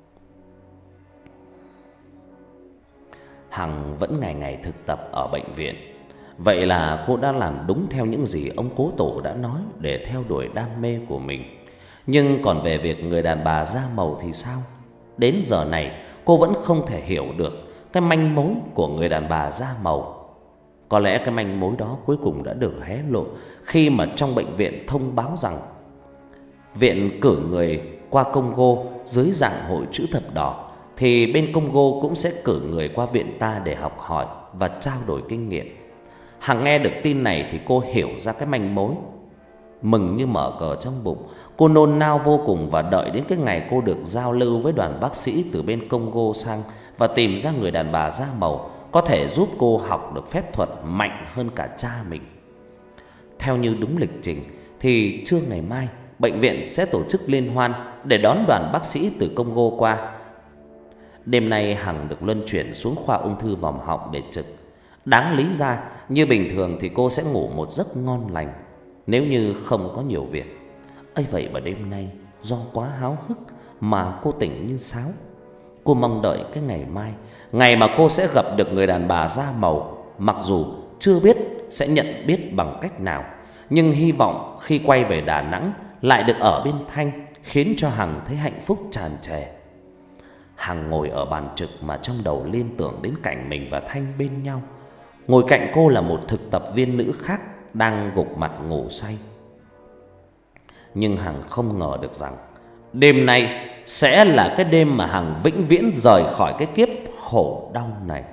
Hằng vẫn ngày ngày thực tập ở bệnh viện. Vậy là cô đã làm đúng theo những gì ông cố tổ đã nói để theo đuổi đam mê của mình. Nhưng còn về việc người đàn bà da màu thì sao? Đến giờ này cô vẫn không thể hiểu được cái manh mối của người đàn bà da màu. Có lẽ cái manh mối đó cuối cùng đã được hé lộ khi mà trong bệnh viện thông báo rằng viện cử người qua Congo dưới dạng hội chữ thập đỏ, thì bên Congo cũng sẽ cử người qua viện ta để học hỏi và trao đổi kinh nghiệm. Hằng nghe được tin này thì cô hiểu ra cái manh mối. Mừng như mở cờ trong bụng, cô nôn nao vô cùng và đợi đến cái ngày cô được giao lưu với đoàn bác sĩ từ bên Congo sang và tìm ra người đàn bà da màu có thể giúp cô học được phép thuật mạnh hơn cả cha mình. Theo như đúng lịch trình thì trưa ngày mai bệnh viện sẽ tổ chức liên hoan để đón đoàn bác sĩ từ Congo qua. Đêm nay Hằng được luân chuyển xuống khoa ung thư vòm họng để trực. Đáng lý ra như bình thường thì cô sẽ ngủ một giấc ngon lành nếu như không có nhiều việc. ấy vậy mà đêm nay do quá háo hức mà cô tỉnh như sáo. Cô mong đợi cái ngày mai, ngày mà cô sẽ gặp được người đàn bà da màu. Mặc dù chưa biết sẽ nhận biết bằng cách nào, nhưng hy vọng khi quay về Đà Nẵng lại được ở bên Thanh khiến cho Hằng thấy hạnh phúc tràn trề. Hằng ngồi ở bàn trực mà trong đầu liên tưởng đến cảnh mình và Thanh bên nhau. Ngồi cạnh cô là một thực tập viên nữ khác đang gục mặt ngủ say. Nhưng Hằng không ngờ được rằng đêm nay sẽ là cái đêm mà Hằng vĩnh viễn rời khỏi cái kiếp khổ đau này.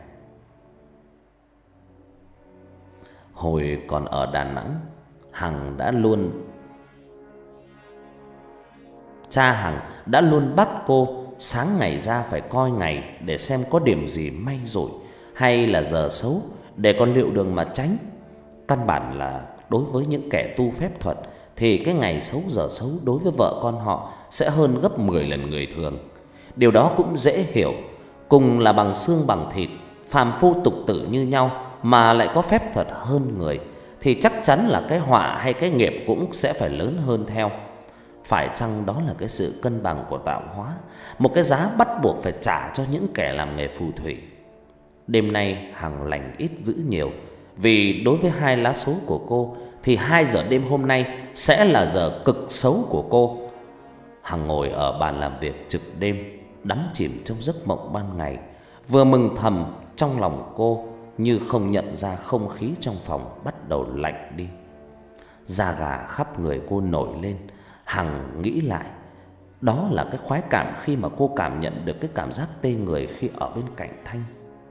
Hồi còn ở Đà Nẵng, cha Hằng đã luôn bắt cô sáng ngày ra phải coi ngày để xem có điểm gì may rủi hay là giờ xấu để con liệu đường mà tránh. Căn bản là đối với những kẻ tu phép thuật thì cái ngày xấu giờ xấu đối với vợ con họ sẽ hơn gấp 10 lần người thường. Điều đó cũng dễ hiểu, cùng là bằng xương bằng thịt, phàm phu tục tử như nhau mà lại có phép thuật hơn người thì chắc chắn là cái họa hay cái nghiệp cũng sẽ phải lớn hơn theo. Phải chăng đó là cái sự cân bằng của tạo hóa, một cái giá bắt buộc phải trả cho những kẻ làm nghề phù thủy. Đêm nay Hằng lành ít dữ nhiều, vì đối với 2 lá số của cô thì 2 giờ đêm hôm nay sẽ là giờ cực xấu của cô. Hằng ngồi ở bàn làm việc trực đêm, đắm chìm trong giấc mộng ban ngày vừa mừng thầm trong lòng cô, như không nhận ra không khí trong phòng bắt đầu lạnh đi. Da gà khắp người cô nổi lên. Hằng nghĩ lại, đó là cái khoái cảm khi mà cô cảm nhận được cái cảm giác tê người khi ở bên cạnh Thanh.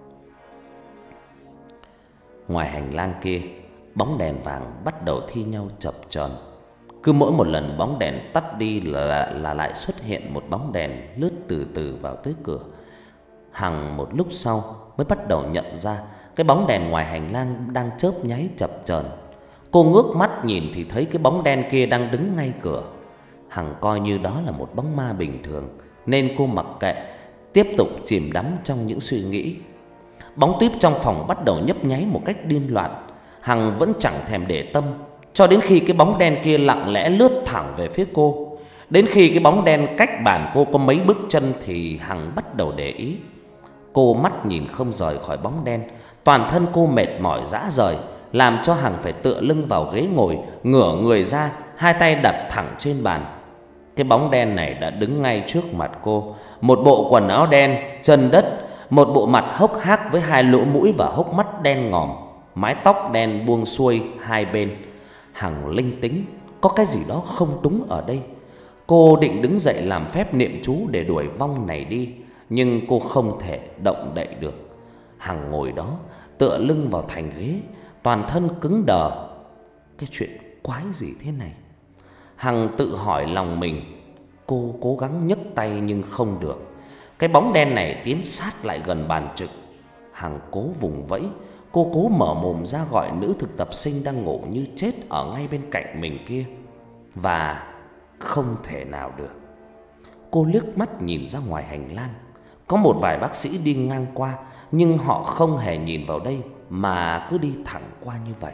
Ngoài hành lang kia, bóng đèn vàng bắt đầu thi nhau chập chờn. Cứ mỗi một lần bóng đèn tắt đi là lại xuất hiện một bóng đèn lướt từ từ vào tới cửa. Hằng một lúc sau mới bắt đầu nhận ra cái bóng đèn ngoài hành lang đang chớp nháy chập chờn. Cô ngước mắt nhìn thì thấy cái bóng đen kia đang đứng ngay cửa. Hằng coi như đó là một bóng ma bình thường nên cô mặc kệ, tiếp tục chìm đắm trong những suy nghĩ. Bóng típ trong phòng bắt đầu nhấp nháy một cách điên loạn. Hằng vẫn chẳng thèm để tâm, cho đến khi cái bóng đen kia lặng lẽ lướt thẳng về phía cô. Đến khi cái bóng đen cách bàn cô có mấy bước chân thì Hằng bắt đầu để ý. Cô mắt nhìn không rời khỏi bóng đen. Toàn thân cô mệt mỏi rã rời, làm cho Hằng phải tựa lưng vào ghế ngồi, ngửa người ra, hai tay đặt thẳng trên bàn. Cái bóng đen này đã đứng ngay trước mặt cô, một bộ quần áo đen, chân đất, một bộ mặt hốc hác với hai lỗ mũi và hốc mắt đen ngòm, mái tóc đen buông xuôi hai bên. Hằng linh tính có cái gì đó không đúng ở đây. Cô định đứng dậy làm phép niệm chú để đuổi vong này đi, nhưng cô không thể động đậy được. Hằng ngồi đó tựa lưng vào thành ghế, toàn thân cứng đờ. Cái chuyện quái gì thế này? Hằng tự hỏi lòng mình. Cô cố gắng nhấc tay nhưng không được. Cái bóng đen này tiến sát lại gần bàn trực. Hằng cố vùng vẫy. Cô cố mở mồm ra gọi nữ thực tập sinh đang ngủ như chết ở ngay bên cạnh mình kia, và không thể nào được. Cô liếc mắt nhìn ra ngoài hành lang. Có một vài bác sĩ đi ngang qua, nhưng họ không hề nhìn vào đây mà cứ đi thẳng qua như vậy.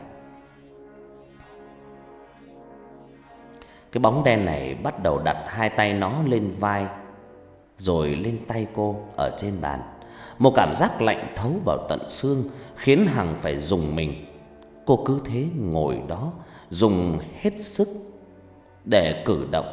Cái bóng đen này bắt đầu đặt hai tay nó lên vai, rồi lên tay cô ở trên bàn. Một cảm giác lạnh thấu vào tận xương khiến Hằng phải rùng mình. Cô cứ thế ngồi đó, dùng hết sức để cử động.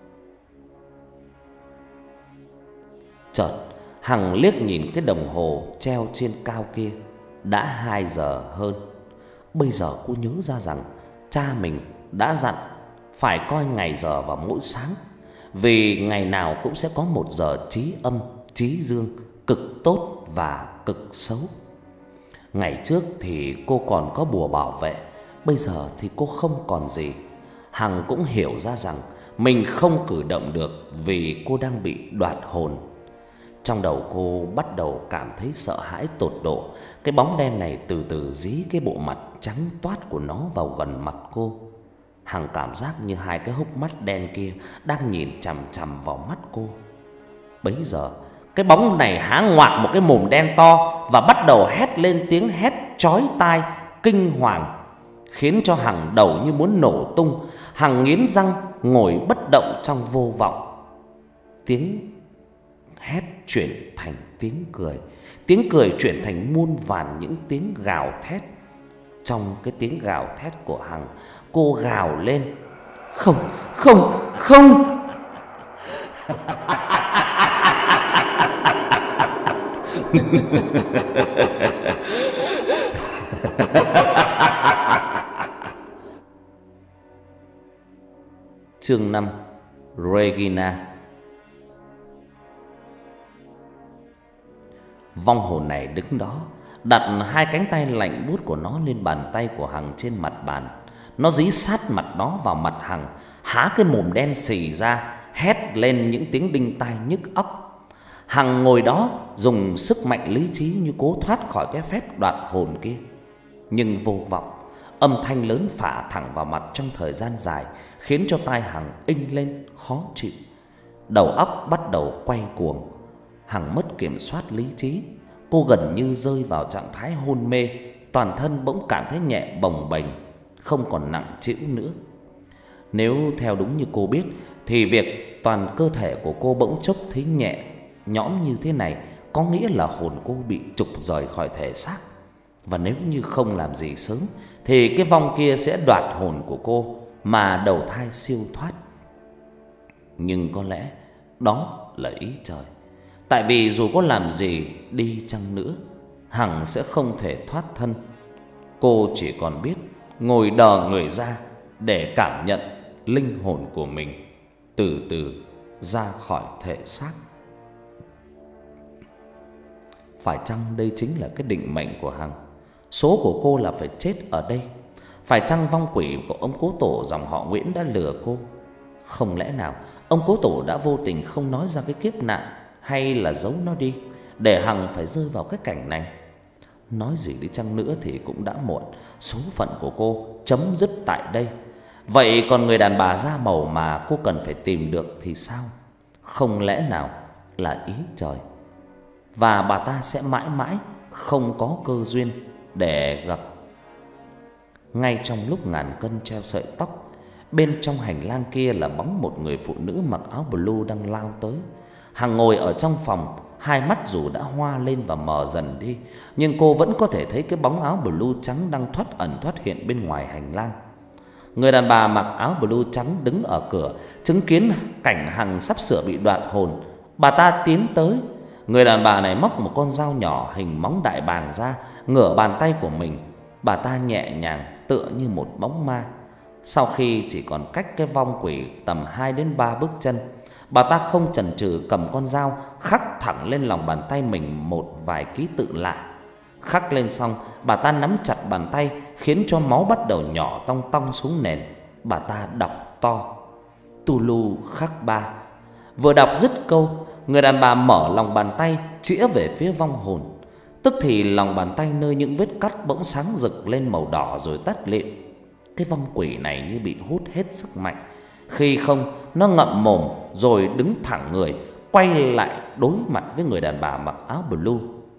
Chợt Hằng liếc nhìn cái đồng hồ treo trên cao kia. Đã 2 giờ hơn. Bây giờ cô nhớ ra rằng cha mình đã dặn phải coi ngày giờ vào mỗi sáng, vì ngày nào cũng sẽ có một giờ trí âm, trí dương, cực tốt và cực xấu. Ngày trước thì cô còn có bùa bảo vệ, bây giờ thì cô không còn gì. Hằng cũng hiểu ra rằng mình không cử động được vì cô đang bị đoạt hồn. Trong đầu cô bắt đầu cảm thấy sợ hãi tột độ. Cái bóng đen này từ từ dí cái bộ mặt trắng toát của nó vào gần mặt cô. Hằng cảm giác như hai cái hốc mắt đen kia đang nhìn chằm chằm vào mắt cô. Bấy giờ cái bóng này há ngoạc một cái mồm đen to và bắt đầu hét lên tiếng hét chói tai kinh hoàng, khiến cho Hằng đầu như muốn nổ tung. Hằng nghiến răng ngồi bất động trong vô vọng. Tiếng hét chuyển thành tiếng cười, tiếng cười chuyển thành muôn vàn những tiếng gào thét. Trong cái tiếng gào thét của Hằng, cô gào lên: "Không, không, không!" Chương 5: Regina. Vong hồn này đứng đó, đặt hai cánh tay lạnh buốt của nó lên bàn tay của Hằng trên mặt bàn. Nó dí sát mặt nó vào mặt Hằng, há cái mồm đen xì ra, hét lên những tiếng đinh tai nhức óc. Hằng ngồi đó dùng sức mạnh lý trí như cố thoát khỏi cái phép đoạt hồn kia, nhưng vô vọng. Âm thanh lớn phả thẳng vào mặt trong thời gian dài, khiến cho tai Hằng inh lên khó chịu. Đầu óc bắt đầu quay cuồng. Hằng mất kiểm soát lý trí. Cô gần như rơi vào trạng thái hôn mê. Toàn thân bỗng cảm thấy nhẹ bồng bềnh, không còn nặng trĩu nữa. Nếu theo đúng như cô biết thì việc toàn cơ thể của cô bỗng chốc thấy nhẹ nhõm như thế này có nghĩa là hồn cô bị trục rời khỏi thể xác. Và nếu như không làm gì sớm thì cái vong kia sẽ đoạt hồn của cô mà đầu thai siêu thoát. Nhưng có lẽ đó là ý trời. Tại vì dù có làm gì đi chăng nữa, Hằng sẽ không thể thoát thân. Cô chỉ còn biết ngồi đờ người ra để cảm nhận linh hồn của mình từ từ ra khỏi thể xác. Phải chăng đây chính là cái định mệnh của Hằng? Số của cô là phải chết ở đây. Phải chăng vong quỷ của ông cố tổ dòng họ Nguyễn đã lừa cô? Không lẽ nào ông cố tổ đã vô tình không nói ra cái kiếp nạn, hay là giấu nó đi để Hằng phải rơi vào cái cảnh này? Nói gì đi chăng nữa thì cũng đã muộn. Số phận của cô chấm dứt tại đây. Vậy còn người đàn bà da màu mà cô cần phải tìm được thì sao? Không lẽ nào là ý trời, và bà ta sẽ mãi mãi không có cơ duyên để gặp? Ngay trong lúc ngàn cân treo sợi tóc, bên trong hành lang kia là bóng một người phụ nữ mặc áo blue đang lao tới. Hằng ngồi ở trong phòng, hai mắt dù đã hoa lên và mờ dần đi, nhưng cô vẫn có thể thấy cái bóng áo blue trắng đang thoát ẩn thoát hiện bên ngoài hành lang. Người đàn bà mặc áo blue trắng đứng ở cửa, chứng kiến cảnh Hằng sắp sửa bị đoạn hồn. Bà ta tiến tới. Người đàn bà này móc một con dao nhỏ hình móng đại bàng ra, ngửa bàn tay của mình. Bà ta nhẹ nhàng tựa như một bóng ma. Sau khi chỉ còn cách cái vong quỷ tầm 2 đến 3 bước chân, bà ta không chần chừ cầm con dao khắc thẳng lên lòng bàn tay mình một vài ký tự lạ. Khắc lên xong, bà ta nắm chặt bàn tay khiến cho máu bắt đầu nhỏ tong tong xuống nền. Bà ta đọc to: Tulu khắc 3. Vừa đọc dứt câu, người đàn bà mở lòng bàn tay chĩa về phía vong hồn. Tức thì lòng bàn tay nơi những vết cắt bỗng sáng rực lên màu đỏ rồi tắt lịm. Cái vong quỷ này như bị hút hết sức mạnh. Khi không, nó ngậm mồm rồi đứng thẳng người, quay lại đối mặt với người đàn bà mặc áo blue.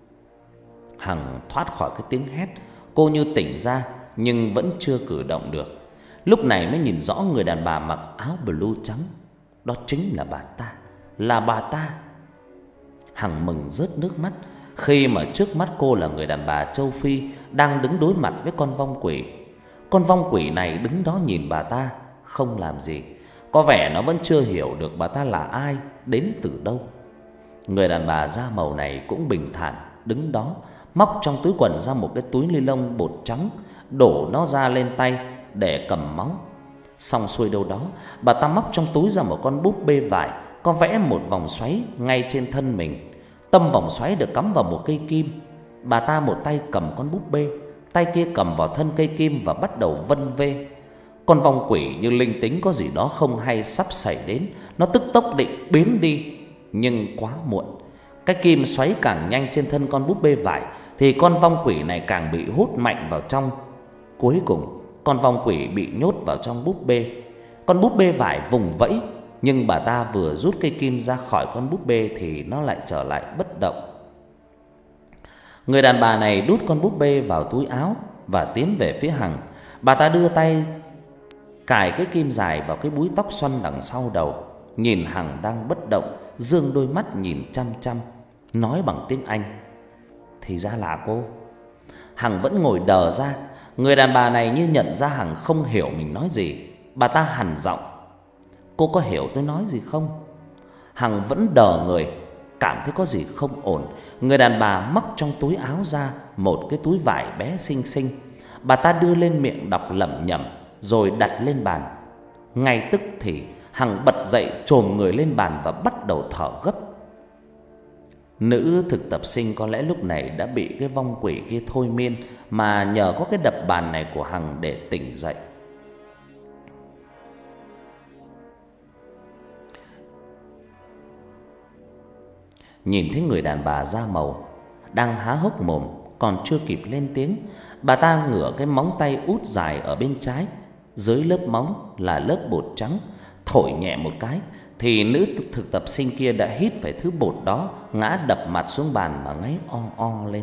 Hằng thoát khỏi cái tiếng hét. Cô như tỉnh ra nhưng vẫn chưa cử động được. Lúc này mới nhìn rõ người đàn bà mặc áo blue trắng. Đó chính là bà ta. Là bà ta. Hằng mừng rớt nước mắt khi mà trước mắt cô là người đàn bà châu Phi đang đứng đối mặt với con vong quỷ. Con vong quỷ này đứng đó nhìn bà ta, không làm gì. Có vẻ nó vẫn chưa hiểu được bà ta là ai, đến từ đâu. Người đàn bà da màu này cũng bình thản đứng đó, móc trong túi quần ra một cái túi ni lông bột trắng, đổ nó ra lên tay để cầm máu. Xong xuôi đâu đó, bà ta móc trong túi ra một con búp bê vải, có vẽ một vòng xoáy ngay trên thân mình. Tâm vòng xoáy được cắm vào một cây kim. Bà ta một tay cầm con búp bê, tay kia cầm vào thân cây kim và bắt đầu vân vê. Con vong quỷ như linh tính có gì đó không hay sắp xảy đến, nó tức tốc định biến đi, nhưng quá muộn. Cái kim xoáy càng nhanh trên thân con búp bê vải thì con vong quỷ này càng bị hút mạnh vào trong. Cuối cùng, con vong quỷ bị nhốt vào trong búp bê. Con búp bê vải vùng vẫy, nhưng bà ta vừa rút cây kim ra khỏi con búp bê thì nó lại trở lại bất động. Người đàn bà này đút con búp bê vào túi áo và tiến về phía Hằng. Bà ta đưa tay cài cái kim dài vào cái búi tóc xoăn đằng sau đầu, nhìn Hằng đang bất động, dương đôi mắt nhìn chăm chăm, nói bằng tiếng Anh: Thì ra là cô. Hằng vẫn ngồi đờ ra. Người đàn bà này như nhận ra Hằng không hiểu mình nói gì. Bà ta hằn giọng: Cô có hiểu tôi nói gì không? Hằng vẫn đờ người, cảm thấy có gì không ổn. Người đàn bà móc trong túi áo ra một cái túi vải bé xinh xinh. Bà ta đưa lên miệng đọc lẩm nhẩm rồi đặt lên bàn. Ngay tức thì Hằng bật dậy, chồm người lên bàn và bắt đầu thở gấp. Nữ thực tập sinh có lẽ lúc này đã bị cái vong quỷ kia thôi miên, mà nhờ có cái đập bàn này của Hằng để tỉnh dậy. Nhìn thấy người đàn bà da màu đang há hốc mồm, còn chưa kịp lên tiếng, bà ta ngửa cái móng tay út dài ở bên trái, dưới lớp móng là lớp bột trắng, thổi nhẹ một cái thì nữ thực tập sinh kia đã hít phải thứ bột đó, ngã đập mặt xuống bàn mà ngáy o o lên.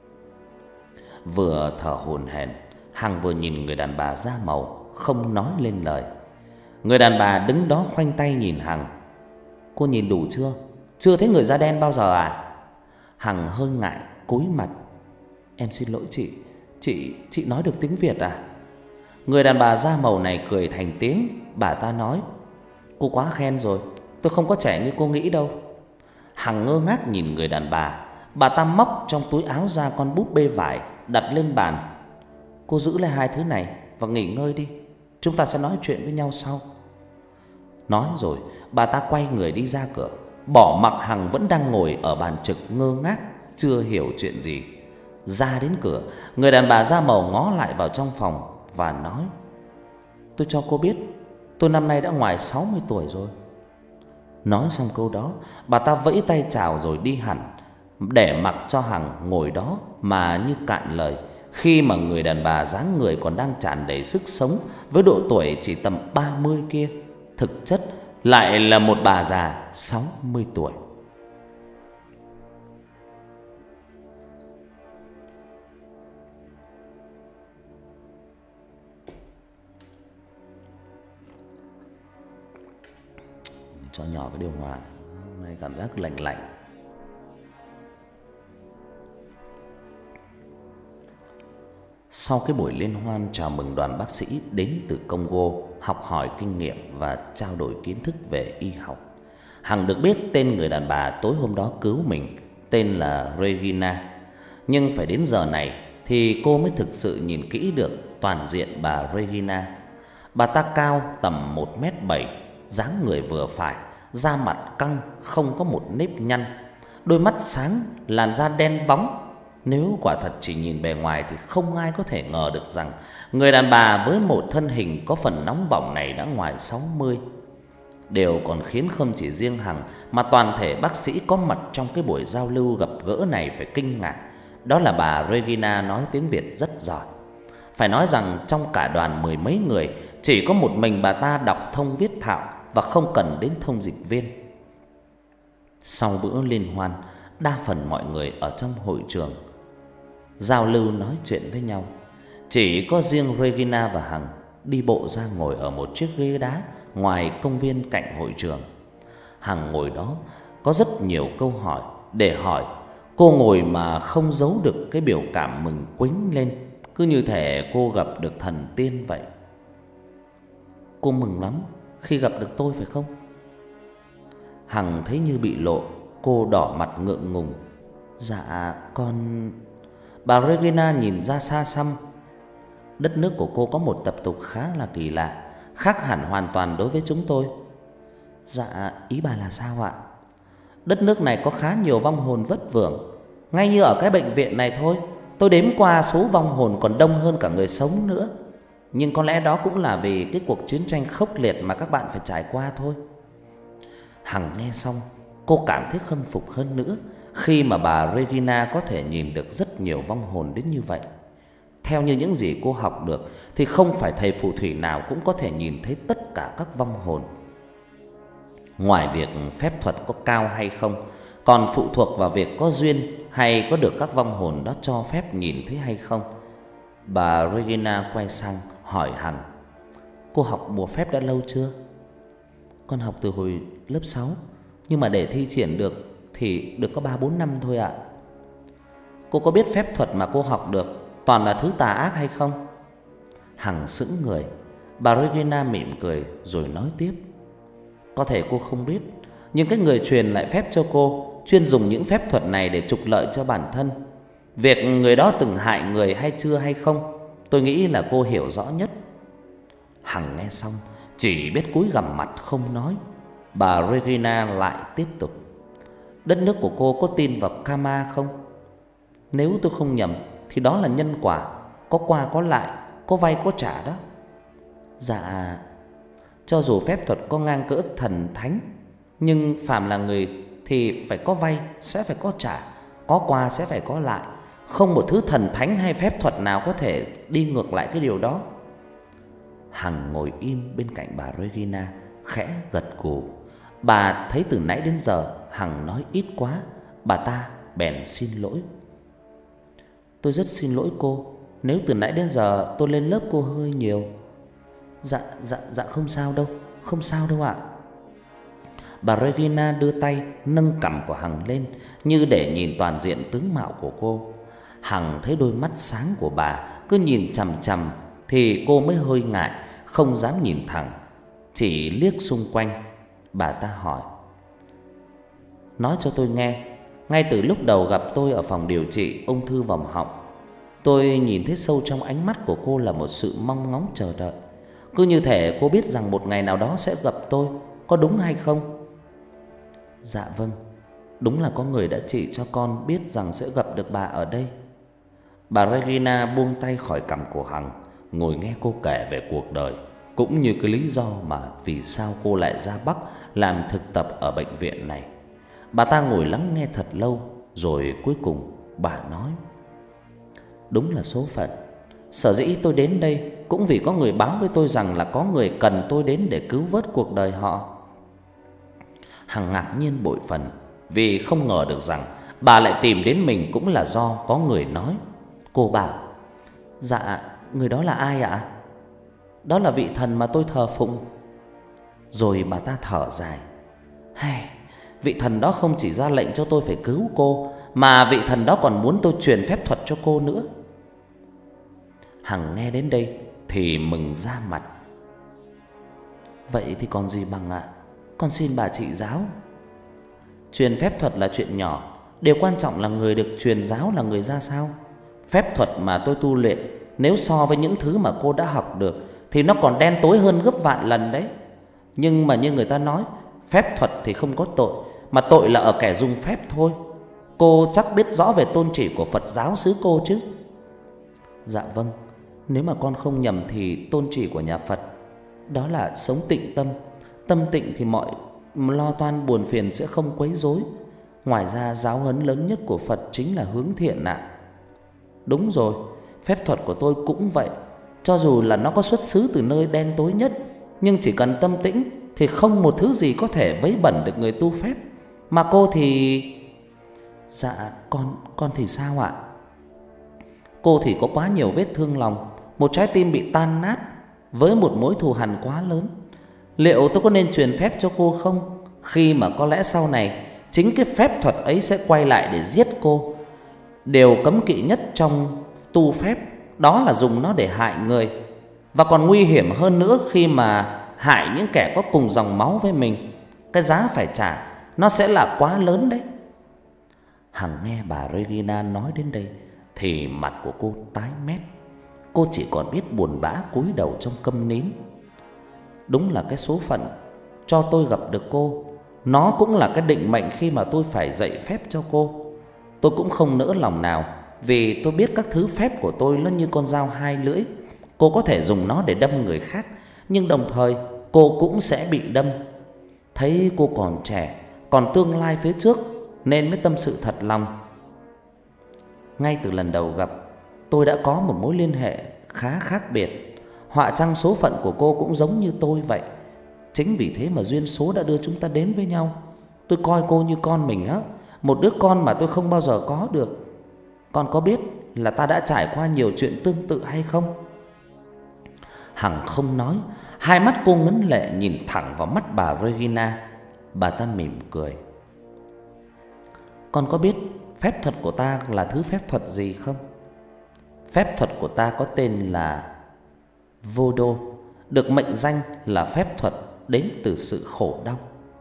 Vừa thở hổn hển, Hằng vừa nhìn người đàn bà da màu, không nói lên lời. Người đàn bà đứng đó khoanh tay nhìn Hằng. Cô nhìn đủ chưa? Chưa thấy người da đen bao giờ à? Hằng hơi ngại cúi mặt. Em xin lỗi chị nói được tiếng Việt à? Người đàn bà da màu này cười thành tiếng. Bà ta nói: Cô quá khen rồi, tôi không có trẻ như cô nghĩ đâu. Hằng ngơ ngác nhìn người đàn bà. Bà ta móc trong túi áo ra con búp bê vải đặt lên bàn. Cô giữ lại hai thứ này và nghỉ ngơi đi. Chúng ta sẽ nói chuyện với nhau sau. Nói rồi bà ta quay người đi ra cửa, bỏ mặc Hằng vẫn đang ngồi ở bàn trực ngơ ngác, chưa hiểu chuyện gì. Ra đến cửa, người đàn bà da màu ngó lại vào trong phòng và nói: tôi cho cô biết, tôi năm nay đã ngoài 60 tuổi rồi. Nói xong câu đó, bà ta vẫy tay chào rồi đi hẳn, để mặc cho Hằng ngồi đó mà như cạn lời, khi mà người đàn bà dáng người còn đang tràn đầy sức sống, với độ tuổi chỉ tầm 30 kia, thực chất lại là một bà già 60 tuổi. Cho nhỏ cái điều hòa, hôm nay cảm giác lạnh lạnh. Sau cái buổi liên hoan chào mừng đoàn bác sĩ đến từ Congo học hỏi kinh nghiệm và trao đổi kiến thức về y học, Hằng được biết tên người đàn bà tối hôm đó cứu mình tên là Regina. Nhưng phải đến giờ này thì cô mới thực sự nhìn kỹ được toàn diện bà Regina. Bà ta cao tầm 1m7, dáng người vừa phải, da mặt căng, không có một nếp nhăn, đôi mắt sáng, làn da đen bóng. Nếu quả thật chỉ nhìn bề ngoài thì không ai có thể ngờ được rằng người đàn bà với một thân hình có phần nóng bỏng này đã ngoài 60. Điều còn khiến không chỉ riêng Hằng mà toàn thể bác sĩ có mặt trong cái buổi giao lưu gặp gỡ này phải kinh ngạc, đó là bà Regina nói tiếng Việt rất giỏi. Phải nói rằng trong cả đoàn mười mấy người, chỉ có một mình bà ta đọc thông viết thạo và không cần đến thông dịch viên. Sau bữa liên hoan, đa phần mọi người ở trong hội trường giao lưu nói chuyện với nhau. Chỉ có riêng Regina và Hằng đi bộ ra ngồi ở một chiếc ghế đá ngoài công viên cạnh hội trường. Hằng ngồi đó có rất nhiều câu hỏi để hỏi. Cô ngồi mà không giấu được cái biểu cảm mừng quĩnh lên, cứ như thể cô gặp được thần tiên vậy. Cô mừng lắm khi gặp được tôi phải không? Hằng thấy như bị lộ, cô đỏ mặt ngượng ngùng. Dạ con... Bà Regina nhìn ra xa xăm. Đất nước của cô có một tập tục khá là kỳ lạ, khác hẳn hoàn toàn đối với chúng tôi. Dạ ý bà là sao ạ? Đất nước này có khá nhiều vong hồn vất vưởng. Ngay như ở cái bệnh viện này thôi, tôi đếm qua số vong hồn còn đông hơn cả người sống nữa. Nhưng có lẽ đó cũng là vì cái cuộc chiến tranh khốc liệt mà các bạn phải trải qua thôi. Hằng nghe xong, cô cảm thấy khâm phục hơn nữa khi mà bà Regina có thể nhìn được rất nhiều vong hồn đến như vậy. Theo như những gì cô học được thì không phải thầy phù thủy nào cũng có thể nhìn thấy tất cả các vong hồn. Ngoài việc phép thuật có cao hay không, còn phụ thuộc vào việc có duyên hay có được các vong hồn đó cho phép nhìn thấy hay không. Bà Regina quay sang hỏi Hằng: cô học bùa phép đã lâu chưa? Con học từ hồi lớp 6, nhưng mà để thi triển được thì được có 3-4 năm thôi ạ. Cô có biết phép thuật mà cô học được toàn là thứ tà ác hay không? Hằng sững người. Bà Regina mỉm cười rồi nói tiếp: có thể cô không biết, nhưng cái người truyền lại phép cho cô chuyên dùng những phép thuật này để trục lợi cho bản thân. Việc người đó từng hại người hay chưa hay không, tôi nghĩ là cô hiểu rõ nhất. Hằng nghe xong chỉ biết cúi gằm mặt không nói. Bà Regina lại tiếp tục: đất nước của cô có tin vào karma không? Nếu tôi không nhầm thì đó là nhân quả, có qua có lại, có vay có trả đó. Dạ, cho dù phép thuật có ngang cỡ thần thánh, nhưng phàm là người thì phải có vay sẽ phải có trả, có qua sẽ phải có lại. Không một thứ thần thánh hay phép thuật nào có thể đi ngược lại cái điều đó. Hằng ngồi im bên cạnh bà Regina, khẽ gật gù. Bà thấy từ nãy đến giờ Hằng nói ít quá, bà ta bèn xin lỗi. Tôi rất xin lỗi cô, nếu từ nãy đến giờ tôi lên lớp cô hơi nhiều. Dạ không sao đâu, không sao đâu ạ. Bà Regina đưa tay nâng cằm của Hằng lên như để nhìn toàn diện tướng mạo của cô. Hằng thấy đôi mắt sáng của bà cứ nhìn chằm chằm thì cô mới hơi ngại, không dám nhìn thẳng, chỉ liếc xung quanh. Bà ta hỏi: nói cho tôi nghe. Ngay từ lúc đầu gặp tôi ở phòng điều trị ung thư vòm họng, tôi nhìn thấy sâu trong ánh mắt của cô là một sự mong ngóng chờ đợi. Cứ như thể cô biết rằng một ngày nào đó sẽ gặp tôi, có đúng hay không? Dạ vâng, đúng là có người đã chỉ cho con biết rằng sẽ gặp được bà ở đây. Bà Regina buông tay khỏi cằm của Hằng, ngồi nghe cô kể về cuộc đời, cũng như cái lý do mà vì sao cô lại ra Bắc làm thực tập ở bệnh viện này. Bà ta ngồi lắng nghe thật lâu, rồi cuối cùng bà nói: đúng là số phận. Sở dĩ tôi đến đây cũng vì có người báo với tôi rằng là có người cần tôi đến để cứu vớt cuộc đời họ. Hằng ngạc nhiên bội phần, vì không ngờ được rằng bà lại tìm đến mình cũng là do có người nói. Cô bảo: dạ, người đó là ai ạ? Đó là vị thần mà tôi thờ phụng. Rồi bà ta thở dài: vị thần đó không chỉ ra lệnh cho tôi phải cứu cô, mà vị thần đó còn muốn tôi truyền phép thuật cho cô nữa. Hằng nghe đến đây thì mừng ra mặt. Vậy thì còn gì bằng ạ, con xin bà trị giáo. Truyền phép thuật là chuyện nhỏ, điều quan trọng là người được truyền giáo là người ra sao. Phép thuật mà tôi tu luyện, nếu so với những thứ mà cô đã học được thì nó còn đen tối hơn gấp vạn lần đấy. Nhưng mà như người ta nói, phép thuật thì không có tội, mà tội là ở kẻ dùng phép thôi. Cô chắc biết rõ về tôn chỉ của Phật giáo xứ cô chứ? Dạ vâng, nếu mà con không nhầm thì tôn chỉ của nhà Phật đó là sống tịnh tâm. Tâm tịnh thì mọi lo toan buồn phiền sẽ không quấy rối. Ngoài ra giáo huấn lớn nhất của Phật chính là hướng thiện ạ. Đúng rồi, phép thuật của tôi cũng vậy. Cho dù là nó có xuất xứ từ nơi đen tối nhất, nhưng chỉ cần tâm tĩnh thì không một thứ gì có thể vấy bẩn được người tu phép. Mà cô thì... Dạ, con thì sao ạ? Cô thì có quá nhiều vết thương lòng, một trái tim bị tan nát với một mối thù hằn quá lớn. Liệu tôi có nên truyền phép cho cô không? Khi mà có lẽ sau này chính cái phép thuật ấy sẽ quay lại để giết cô. Điều cấm kỵ nhất trong tu phép đó là dùng nó để hại người, và còn nguy hiểm hơn nữa khi mà hại những kẻ có cùng dòng máu với mình. Cái giá phải trả nó sẽ là quá lớn đấy. Hằng nghe bà Regina nói đến đây thì mặt của cô tái mét. Cô chỉ còn biết buồn bã cúi đầu trong câm nín. Đúng là cái số phận cho tôi gặp được cô, nó cũng là cái định mệnh khi mà tôi phải dạy phép cho cô. Tôi cũng không nỡ lòng nào, vì tôi biết các thứ phép của tôi nó như con dao hai lưỡi. Cô có thể dùng nó để đâm người khác, nhưng đồng thời cô cũng sẽ bị đâm. Thấy cô còn trẻ, còn tương lai phía trước, nên mới tâm sự thật lòng. Ngay từ lần đầu gặp, tôi đã có một mối liên hệ khá khác biệt. Họa chăng số phận của cô cũng giống như tôi vậy. Chính vì thế mà duyên số đã đưa chúng ta đến với nhau. Tôi coi cô như con mình á, một đứa con mà tôi không bao giờ có được. Con có biết là ta đã trải qua nhiều chuyện tương tự hay không? Hằng không nói, hai mắt cô ngấn lệ nhìn thẳng vào mắt bà Regina. Bà ta mỉm cười. Con có biết phép thuật của ta là thứ phép thuật gì không? Phép thuật của ta có tên là Voodoo, được mệnh danh là phép thuật đến từ sự khổ đau.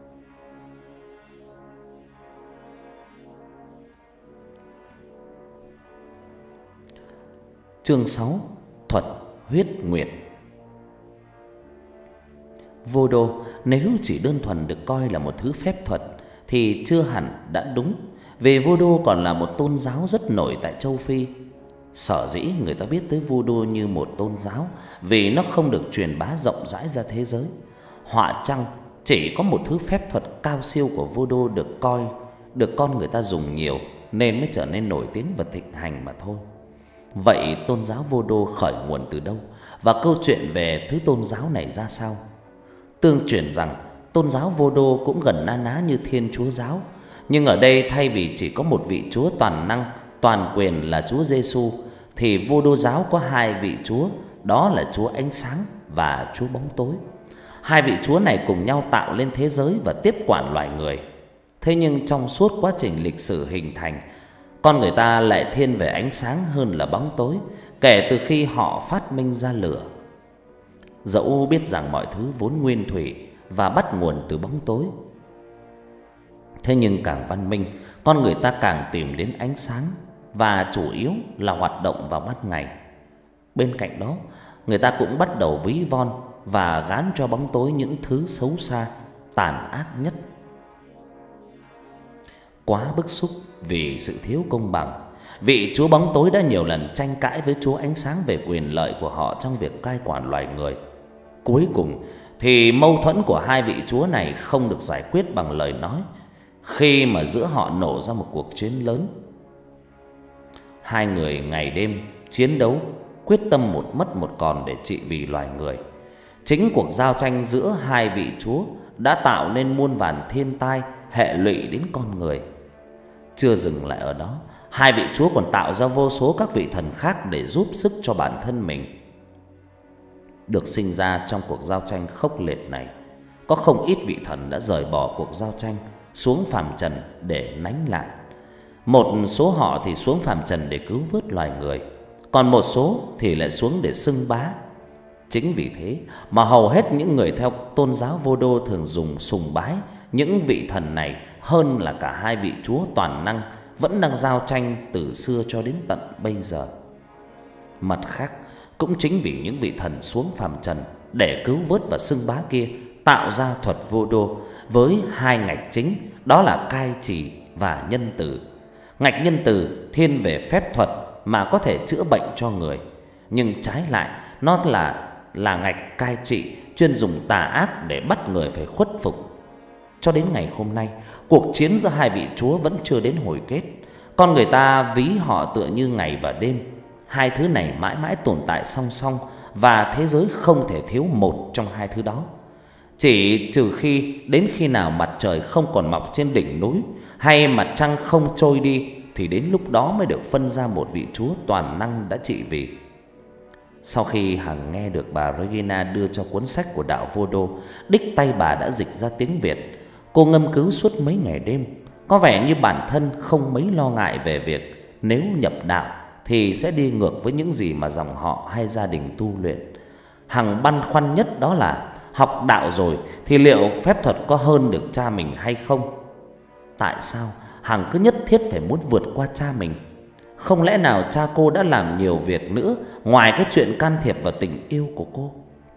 Chương 6: Thuật huyết nguyệt. Voodoo nếu chỉ đơn thuần được coi là một thứ phép thuật thì chưa hẳn đã đúng, vì Voodoo còn là một tôn giáo rất nổi tại châu Phi. Sở dĩ người ta biết tới Voodoo như một tôn giáo vì nó không được truyền bá rộng rãi ra thế giới. Họa chăng chỉ có một thứ phép thuật cao siêu của Voodoo được con người ta dùng nhiều nên mới trở nên nổi tiếng và thịnh hành mà thôi. Vậy tôn giáo Voodoo khởi nguồn từ đâu, và câu chuyện về thứ tôn giáo này ra sao? Tương truyền rằng tôn giáo Voodoo cũng gần na ná như Thiên Chúa giáo, nhưng ở đây thay vì chỉ có một vị Chúa toàn năng, toàn quyền là Chúa Giêsu, thì Voodoo giáo có hai vị Chúa, đó là Chúa ánh sáng và Chúa bóng tối. Hai vị Chúa này cùng nhau tạo lên thế giới và tiếp quản loài người. Thế nhưng trong suốt quá trình lịch sử hình thành, con người ta lại thiên về ánh sáng hơn là bóng tối, kể từ khi họ phát minh ra lửa. Dẫu biết rằng mọi thứ vốn nguyên thủy và bắt nguồn từ bóng tối, Thế nhưng càng văn minh, con người ta càng tìm đến ánh sáng, và chủ yếu là hoạt động vào ban ngày. Bên cạnh đó, người ta cũng bắt đầu ví von và gán cho bóng tối những thứ xấu xa, tàn ác nhất. Quá bức xúc vì sự thiếu công bằng, vị chúa bóng tối đã nhiều lần tranh cãi với chúa ánh sáng về quyền lợi của họ trong việc cai quản loài người. Cuối cùng thì mâu thuẫn của hai vị chúa này không được giải quyết bằng lời nói, khi mà giữa họ nổ ra một cuộc chiến lớn. Hai người ngày đêm chiến đấu, quyết tâm một mất một còn để trị vì loài người. Chính cuộc giao tranh giữa hai vị chúa đã tạo nên muôn vàn thiên tai hệ lụy đến con người. Chưa dừng lại ở đó, hai vị chúa còn tạo ra vô số các vị thần khác để giúp sức cho bản thân mình. Được sinh ra trong cuộc giao tranh khốc liệt này, có không ít vị thần đã rời bỏ cuộc giao tranh xuống phàm trần để nánh lại. Một số họ thì xuống phàm trần để cứu vớt loài người, còn một số thì lại xuống để xưng bá. Chính vì thế mà hầu hết những người theo tôn giáo Vô Đô thường dùng sùng bái những vị thần này hơn là cả hai vị chúa toàn năng vẫn đang giao tranh từ xưa cho đến tận bây giờ. Mặt khác, cũng chính vì những vị thần xuống phàm trần để cứu vớt và xưng bá kia tạo ra thuật Vô Đô với hai ngạch chính, đó là cai trị và nhân từ. Ngạch nhân từ thiên về phép thuật mà có thể chữa bệnh cho người, nhưng trái lại nó là ngạch cai trị chuyên dùng tà ác để bắt người phải khuất phục. Cho đến ngày hôm nay, cuộc chiến giữa hai vị chúa vẫn chưa đến hồi kết. Con người ta ví họ tựa như ngày và đêm, hai thứ này mãi mãi tồn tại song song, và thế giới không thể thiếu một trong hai thứ đó. Chỉ trừ đến khi nào mặt trời không còn mọc trên đỉnh núi, hay mặt trăng không trôi đi, thì đến lúc đó mới được phân ra một vị chúa toàn năng đã trị vì. Sau khi Hằng nghe được bà Regina đưa cho cuốn sách của đạo Vô Đô, đích tay bà đã dịch ra tiếng Việt. Cô ngâm cứu suốt mấy ngày đêm, có vẻ như bản thân không mấy lo ngại về việc nếu nhập đạo thì sẽ đi ngược với những gì mà dòng họ hay gia đình tu luyện. Hằng băn khoăn nhất đó là học đạo rồi thì liệu phép thuật có hơn được cha mình hay không? Tại sao Hằng cứ nhất thiết phải muốn vượt qua cha mình? Không lẽ nào cha cô đã làm nhiều việc nữa ngoài cái chuyện can thiệp vào tình yêu của cô?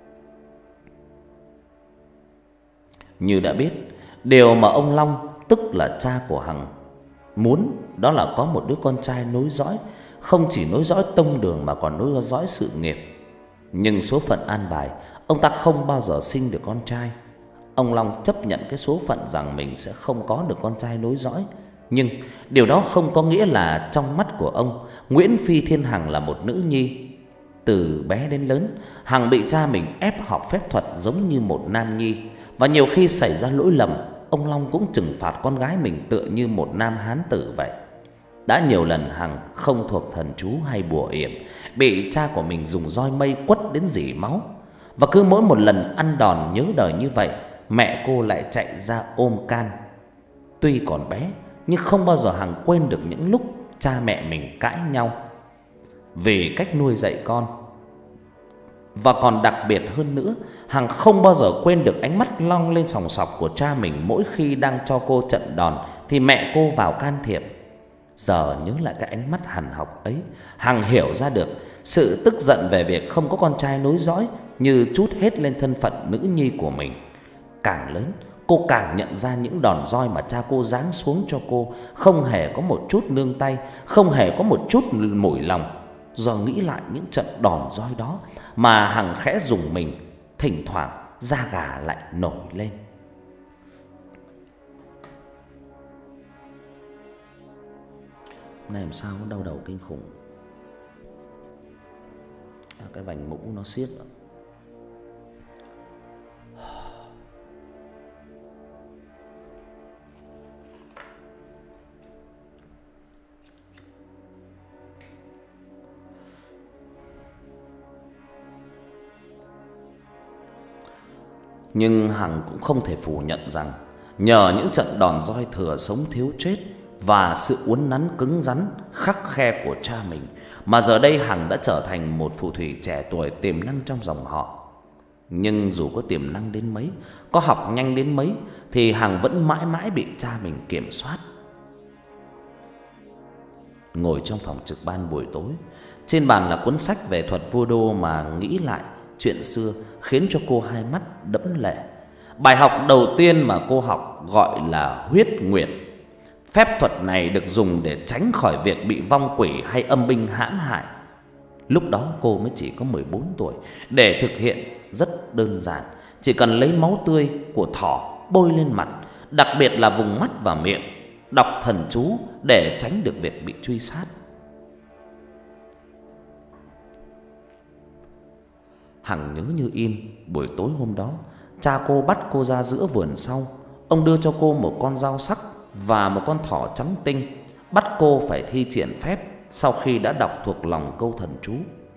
Như đã biết, điều mà ông Long, tức là cha của Hằng, muốn đó là có một đứa con trai nối dõi, không chỉ nối dõi tông đường mà còn nối dõi sự nghiệp. Nhưng số phận an bài, ông ta không bao giờ sinh được con trai. Ông Long chấp nhận cái số phận rằng mình sẽ không có được con trai nối dõi. Nhưng điều đó không có nghĩa là trong mắt của ông, Nguyễn Phi Thiên Hằng là một nữ nhi. Từ bé đến lớn, Hằng bị cha mình ép học phép thuật giống như một nam nhi. Và nhiều khi xảy ra lỗi lầm, ông Long cũng trừng phạt con gái mình tựa như một nam hán tử vậy. Đã nhiều lần Hằng không thuộc thần chú hay bùa yểm, bị cha của mình dùng roi mây quất đến rỉ máu. Và cứ mỗi một lần ăn đòn nhớ đời như vậy, mẹ cô lại chạy ra ôm can. Tuy còn bé, nhưng không bao giờ Hằng quên được những lúc cha mẹ mình cãi nhau vì cách nuôi dạy con. Và còn đặc biệt hơn nữa, Hằng không bao giờ quên được ánh mắt long lên sòng sọc của cha mình mỗi khi đang cho cô trận đòn thì mẹ cô vào can thiệp. Giờ nhớ lại cái ánh mắt hằn học ấy, Hằng hiểu ra được sự tức giận về việc không có con trai nối dõi như trút hết lên thân phận nữ nhi của mình. Càng lớn, cô càng nhận ra những đòn roi mà cha cô giáng xuống cho cô không hề có một chút nương tay, không hề có một chút mủi lòng. Do nghĩ lại những trận đòn roi đó mà Hằng khẽ rùng mình, thỉnh thoảng da gà lại nổi lên. Này làm sao có đau đầu kinh khủng. Cái vành mũ nó siết. Nhưng Hằng cũng không thể phủ nhận rằng nhờ những trận đòn roi thừa sống thiếu chết và sự uốn nắn cứng rắn khắc khe của cha mình mà giờ đây Hằng đã trở thành một phù thủy trẻ tuổi tiềm năng trong dòng họ. Nhưng dù có tiềm năng đến mấy, có học nhanh đến mấy, thì Hằng vẫn mãi mãi bị cha mình kiểm soát. Ngồi trong phòng trực ban buổi tối, trên bàn là cuốn sách về thuật voodoo mà nghĩ lại chuyện xưa khiến cho cô hai mắt đẫm lệ. Bài học đầu tiên mà cô học gọi là huyết nguyệt. Phép thuật này được dùng để tránh khỏi việc bị vong quỷ hay âm binh hãm hại. Lúc đó cô mới chỉ có 14 tuổi. Để thực hiện rất đơn giản, chỉ cần lấy máu tươi của thỏ bôi lên mặt, đặc biệt là vùng mắt và miệng, đọc thần chú để tránh được việc bị truy sát. Hằng nhớ như in, buổi tối hôm đó, cha cô bắt cô ra giữa vườn sau. Ông đưa cho cô một con dao sắc và một con thỏ trắng tinh, bắt cô phải thi triển phép sau khi đã đọc thuộc lòng câu thần chú.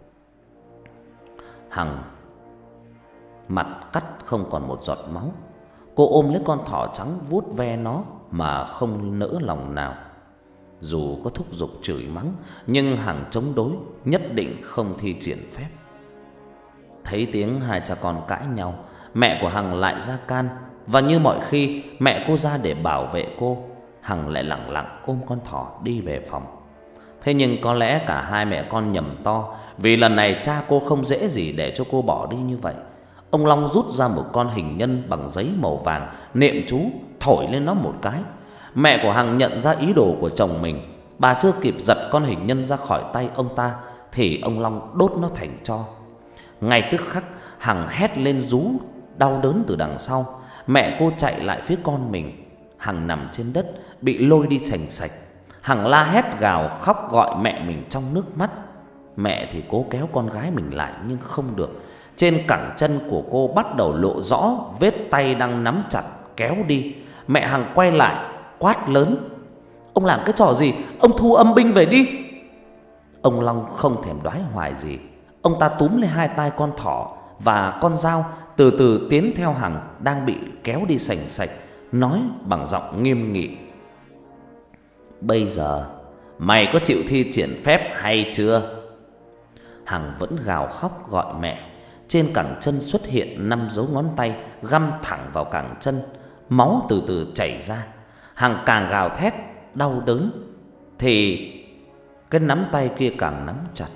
Hằng mặt cắt không còn một giọt máu. Cô ôm lấy con thỏ trắng vuốt ve nó mà không nỡ lòng nào. Dù có thúc giục chửi mắng, nhưng Hằng chống đối, nhất định không thi triển phép. Thấy tiếng hai cha con cãi nhau, mẹ của Hằng lại ra can. Và như mọi khi, mẹ cô ra để bảo vệ cô, Hằng lại lẳng lặng ôm con thỏ đi về phòng. Thế nhưng có lẽ cả hai mẹ con nhầm to, vì lần này cha cô không dễ gì để cho cô bỏ đi như vậy. Ông Long rút ra một con hình nhân bằng giấy màu vàng, niệm chú, thổi lên nó một cái. Mẹ của Hằng nhận ra ý đồ của chồng mình. Bà chưa kịp giật con hình nhân ra khỏi tay ông ta thì ông Long đốt nó thành tro. Ngay tức khắc, Hằng hét lên rú đau đớn từ đằng sau. Mẹ cô chạy lại phía con mình. Hằng nằm trên đất bị lôi đi sành sạch. Hằng la hét gào khóc gọi mẹ mình trong nước mắt. Mẹ thì cố kéo con gái mình lại nhưng không được. Trên cẳng chân của cô bắt đầu lộ rõ vết tay đang nắm chặt kéo đi. Mẹ Hằng quay lại quát lớn: "Ông làm cái trò gì? Ông thu âm binh về đi!" Ông Long không thèm đoái hoài gì. Ông ta túm lấy hai tay con thỏ và con dao, từ từ tiến theo Hằng đang bị kéo đi sành sạch, nói bằng giọng nghiêm nghị: "Bây giờ mày có chịu thi triển phép hay chưa?" Hằng vẫn gào khóc gọi mẹ. Trên cẳng chân xuất hiện 5 dấu ngón tay găm thẳng vào cẳng chân. Máu từ từ chảy ra. Hằng càng gào thét đau đớn thì cái nắm tay kia càng nắm chặt.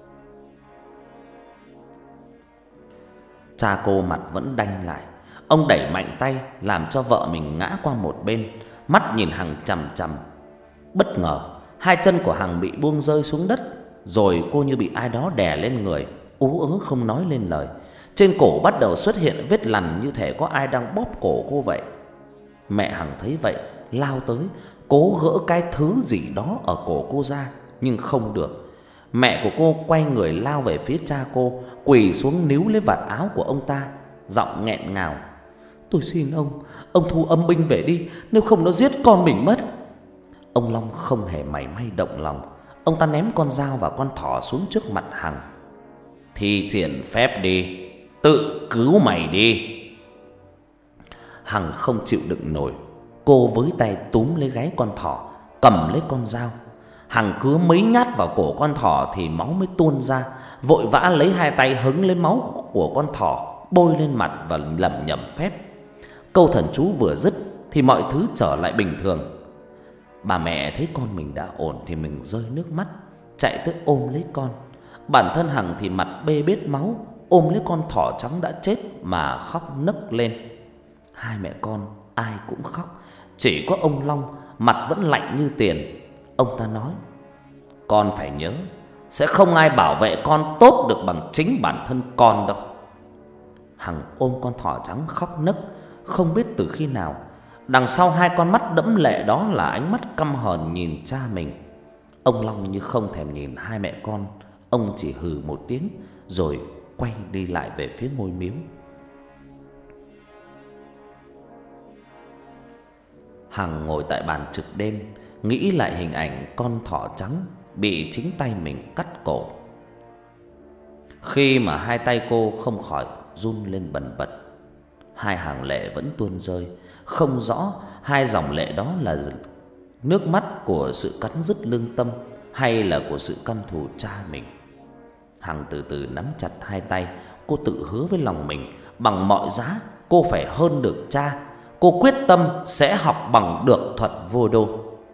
Cha cô mặt vẫn đanh lại. Ông đẩy mạnh tay làm cho vợ mình ngã qua một bên, mắt nhìn Hằng chằm chằm. Bất ngờ, hai chân của Hằng bị buông rơi xuống đất, rồi cô như bị ai đó đè lên người, ú ớ không nói lên lời. Trên cổ bắt đầu xuất hiện vết lằn như thể có ai đang bóp cổ cô vậy. Mẹ Hằng thấy vậy, lao tới, cố gỡ cái thứ gì đó ở cổ cô ra, nhưng không được. Mẹ của cô quay người lao về phía cha cô, quỳ xuống níu lấy vạt áo của ông ta, giọng nghẹn ngào: "Tôi xin ông thu âm binh về đi, nếu không nó giết con mình mất." Ông Long không hề mảy may động lòng. Ông ta ném con dao và con thỏ xuống trước mặt Hằng: "Thi triển phép đi, tự cứu mày đi." Hằng không chịu đựng nổi. Cô với tay túm lấy gáy con thỏ, cầm lấy con dao. Hằng cứ mấy nhát vào cổ con thỏ thì máu mới tuôn ra. Vội vã lấy hai tay hứng lấy máu của con thỏ, bôi lên mặt và lẩm nhẩm phép. Câu thần chú vừa dứt thì mọi thứ trở lại bình thường. Bà mẹ thấy con mình đã ổn thì mình rơi nước mắt, chạy tới ôm lấy con. Bản thân Hằng thì mặt bê bết máu, ôm lấy con thỏ trắng đã chết mà khóc nấc lên. Hai mẹ con ai cũng khóc, chỉ có ông Long mặt vẫn lạnh như tiền. Ông ta nói: "Con phải nhớ, sẽ không ai bảo vệ con tốt được bằng chính bản thân con đâu." Hằng ôm con thỏ trắng khóc nấc. Không biết từ khi nào, đằng sau hai con mắt đẫm lệ đó là ánh mắt căm hờn nhìn cha mình. Ông Long như không thèm nhìn hai mẹ con. Ông chỉ hừ một tiếng rồi quay đi lại về phía ngôi miếu. Hằng ngồi tại bàn trực đêm, nghĩ lại hình ảnh con thỏ trắng bị chính tay mình cắt cổ. Khi mà hai tay cô không khỏi run lên bần bật, hai hàng lệ vẫn tuôn rơi. Không rõ hai dòng lệ đó là nước mắt của sự cắn rứt lương tâm hay là của sự căm thù cha mình. Hằng từ từ nắm chặt hai tay. Cô tự hứa với lòng mình, bằng mọi giá cô phải hơn được cha. Cô quyết tâm sẽ học bằng được thuật vô đô.